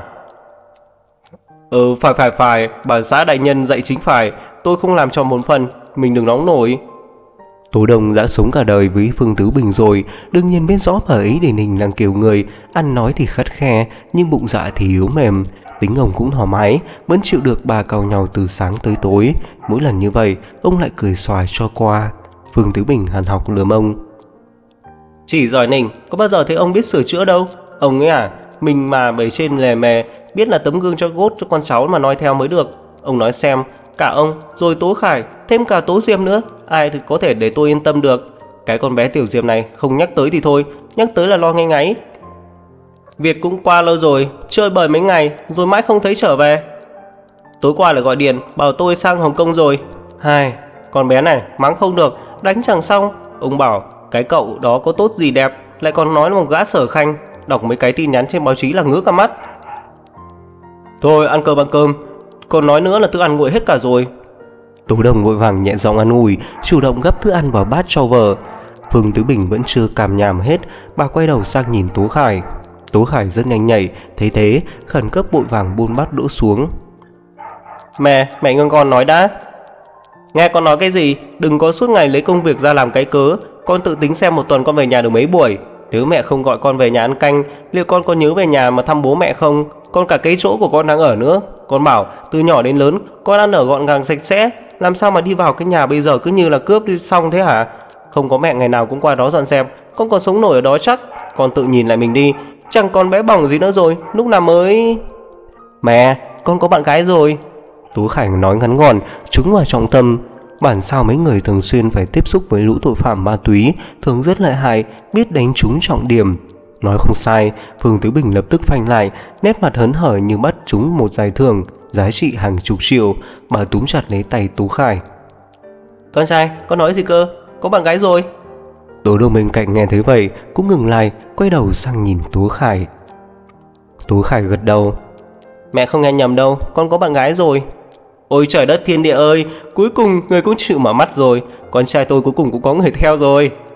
[SPEAKER 1] Phải, bà xã đại nhân dạy chính phải, tôi không làm tròn bổn phận, mình đừng nóng nổi. Tố Đồng đã sống cả đời với Phương Tứ Bình rồi, đương nhiên biết rõ bà ấy để hình là kiểu người ăn nói thì khắt khe, nhưng bụng dạ thì yếu mềm. Tính ông cũng thoải mái, vẫn chịu được bà càu nhau từ sáng tới tối. Mỗi lần như vậy, ông lại cười xòa cho qua. Phương Tứ Bình hằn học lườm ông. Chỉ giỏi nỉnh, có bao giờ thấy ông biết sửa chữa đâu. Ông ấy à, mình mà bề trên lề mề, biết là tấm gương cho gốt cho con cháu mà nói theo mới được. Ông nói xem, cả ông, rồi Tố Khải, thêm cả Tố Diệp nữa, ai thì có thể để tôi yên tâm được. Cái con bé Tiểu Diệp này không nhắc tới thì thôi, nhắc tới là lo ngay ngáy. Việc cũng qua lâu rồi, chơi bời mấy ngày, rồi mãi không thấy trở về. Tối qua lại gọi điện, bảo tôi sang Hồng Kông rồi. Con bé này, mắng không được, đánh chẳng xong. Ông bảo, cái cậu đó có tốt gì đẹp, lại còn nói là một gã Sở Khanh. Đọc mấy cái tin nhắn trên báo chí là ngứa cả mắt. Thôi ăn cơm, còn nói nữa là thức ăn nguội hết cả rồi. Tố Đồng vội vàng nhẹ giọng an ủi, chủ động gấp thức ăn vào bát cho vợ. Phương Tứ Bình vẫn chưa càm nhàm hết, bà quay đầu sang nhìn Tố Khải. Tố Khải rất nhanh nhảy, thấy thế khẩn cấp vội vàng buông bát đũa xuống. Mẹ ngưng con nói đã. Nghe con nói cái gì, đừng có suốt ngày lấy công việc ra làm cái cớ. Con tự tính xem một tuần con về nhà được mấy buổi. Nếu mẹ không gọi con về nhà ăn canh, liệu con có nhớ về nhà mà thăm bố mẹ không? Còn cả cái chỗ của con đang ở nữa. Con bảo từ nhỏ đến lớn con ăn ở gọn gàng sạch sẽ, làm sao mà đi vào cái nhà bây giờ cứ như là cướp đi xong thế hả? Không có mẹ ngày nào cũng qua đó dọn dẹp, con còn sống nổi ở đó chắc. Con tự nhìn lại mình đi, chẳng còn bé bỏng gì nữa rồi, lúc nào mới... Mẹ, con có bạn gái rồi. Tú Khải nói ngắn gọn, trúng vào trọng tâm. Bản sao mấy người thường xuyên phải tiếp xúc với lũ tội phạm ma túy, thường rất lợi hại, biết đánh trúng trọng điểm. Nói không sai, Phương Tứ Bình lập tức phanh lại, nét mặt hớn hở như bắt trúng một giải thưởng, giá trị hàng chục triệu. Bà túm chặt lấy tay Tú Khải. Con trai, con nói gì cơ? Có bạn gái rồi. Tố Đồng bên cạnh nghe thấy vậy, cũng ngừng lại, quay đầu sang nhìn Tú Khải. Tú Khải gật đầu. Mẹ không nghe nhầm đâu, con có bạn gái rồi. Ôi trời đất thiên địa ơi, cuối cùng người cũng chịu mở mắt rồi. Con trai tôi cuối cùng cũng có người theo rồi.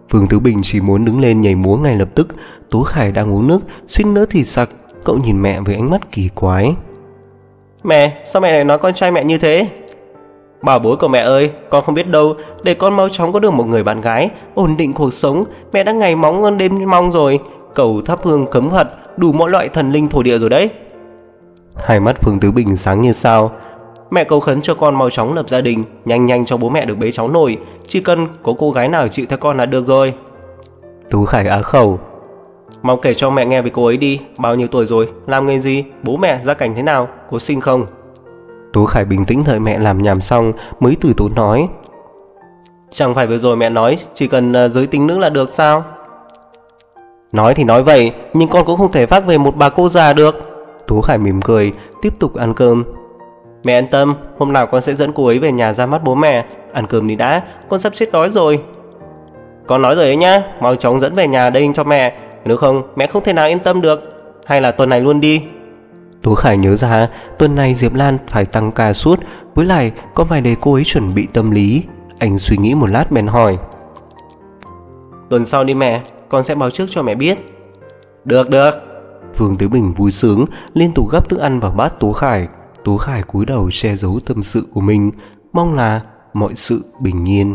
[SPEAKER 1] Vương Tứ Bình chỉ muốn đứng lên nhảy múa ngay lập tức. Tú Khải đang uống nước, suýt nữa thì sặc. Cậu nhìn mẹ với ánh mắt kỳ quái.
[SPEAKER 2] Mẹ, sao mẹ lại nói con trai mẹ như thế? Bảo bối của mẹ ơi, con không biết đâu, để con mau chóng có được một người bạn gái, ổn định cuộc sống. Mẹ đã ngày mong hơn đêm mong rồi. Cầu thắp hương cấm Phật, đủ mọi loại thần linh thổ địa rồi đấy.
[SPEAKER 1] Hai mắt Vương Tứ Bình sáng như sao.
[SPEAKER 2] Mẹ cầu khấn cho con mau chóng lập gia đình, nhanh nhanh cho bố mẹ được bế cháu nổi. Chỉ cần có cô gái nào chịu theo con là được rồi.
[SPEAKER 1] Tú Khải á khẩu.
[SPEAKER 2] Mau kể cho mẹ nghe về cô ấy đi. Bao nhiêu tuổi rồi, làm nghề gì, bố mẹ gia cảnh thế nào, có sinh không?
[SPEAKER 1] Tú Khải bình tĩnh đợi mẹ làm nhảm xong mới từ tốn nói.
[SPEAKER 2] Chẳng phải vừa rồi mẹ nói chỉ cần giới tính nữ là được sao?
[SPEAKER 1] Nói thì nói vậy, nhưng con cũng không thể vác về một bà cô già được. Tú Khải mỉm cười, tiếp tục ăn cơm.
[SPEAKER 2] Mẹ yên tâm, hôm nào con sẽ dẫn cô ấy về nhà ra mắt bố mẹ. Ăn cơm đi đã, con sắp chết đói rồi. Con nói rồi đấy nhá, mau chóng dẫn về nhà đây cho mẹ. Nếu không, mẹ không thể nào yên tâm được. Hay là tuần này luôn đi.
[SPEAKER 1] Tú Khải nhớ ra tuần này Diệp Lan phải tăng ca suốt, với lại còn phải để cô ấy chuẩn bị tâm lý. Anh suy nghĩ một lát bèn hỏi.
[SPEAKER 2] Tuần sau đi mẹ, con sẽ báo trước cho mẹ biết. Được được.
[SPEAKER 1] Vương Tứ Bình vui sướng liên tục gắp thức ăn vào bát Tú Khải. Tú Khải cúi đầu che giấu tâm sự của mình, mong là mọi sự bình yên.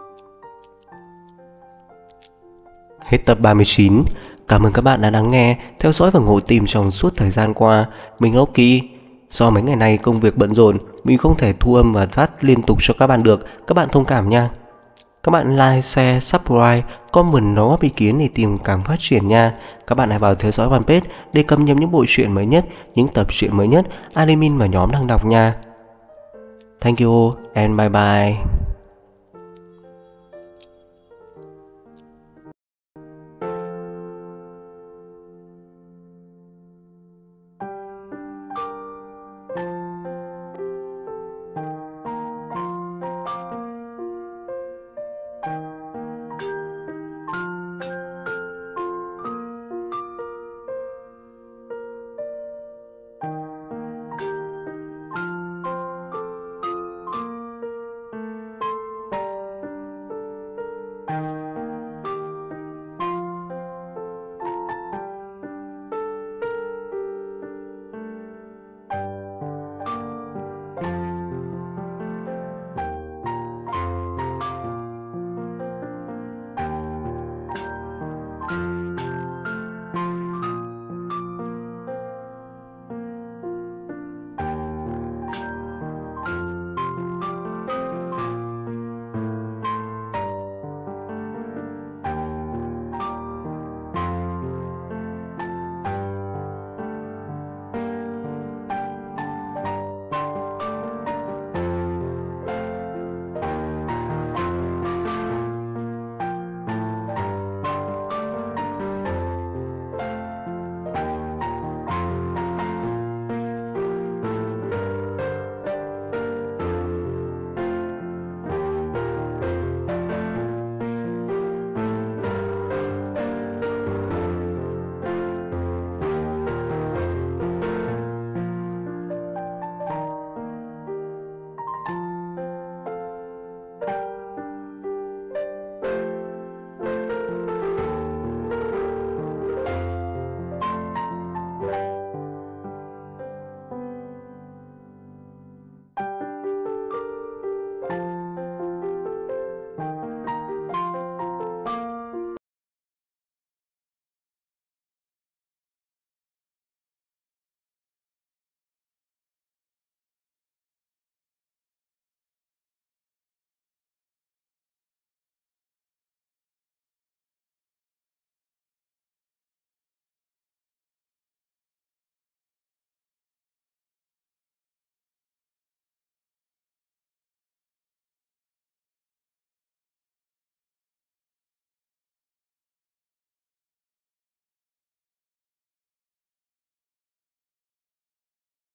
[SPEAKER 1] Hết tập 39. Cảm ơn các bạn đã lắng nghe, theo dõi và ngồi tìm trong suốt thời gian qua. Mình Loki. Do mấy ngày nay công việc bận rộn, mình không thể thu âm và phát liên tục cho các bạn được. Các bạn thông cảm nha. Các bạn like, share, subscribe, comment đóng góp ý kiến để tìm cảm phát triển nha. Các bạn hãy vào theo dõi fanpage để cập nhật những bộ truyện mới nhất, những tập truyện mới nhất, admin và nhóm đang đọc nha. Thank you and bye bye.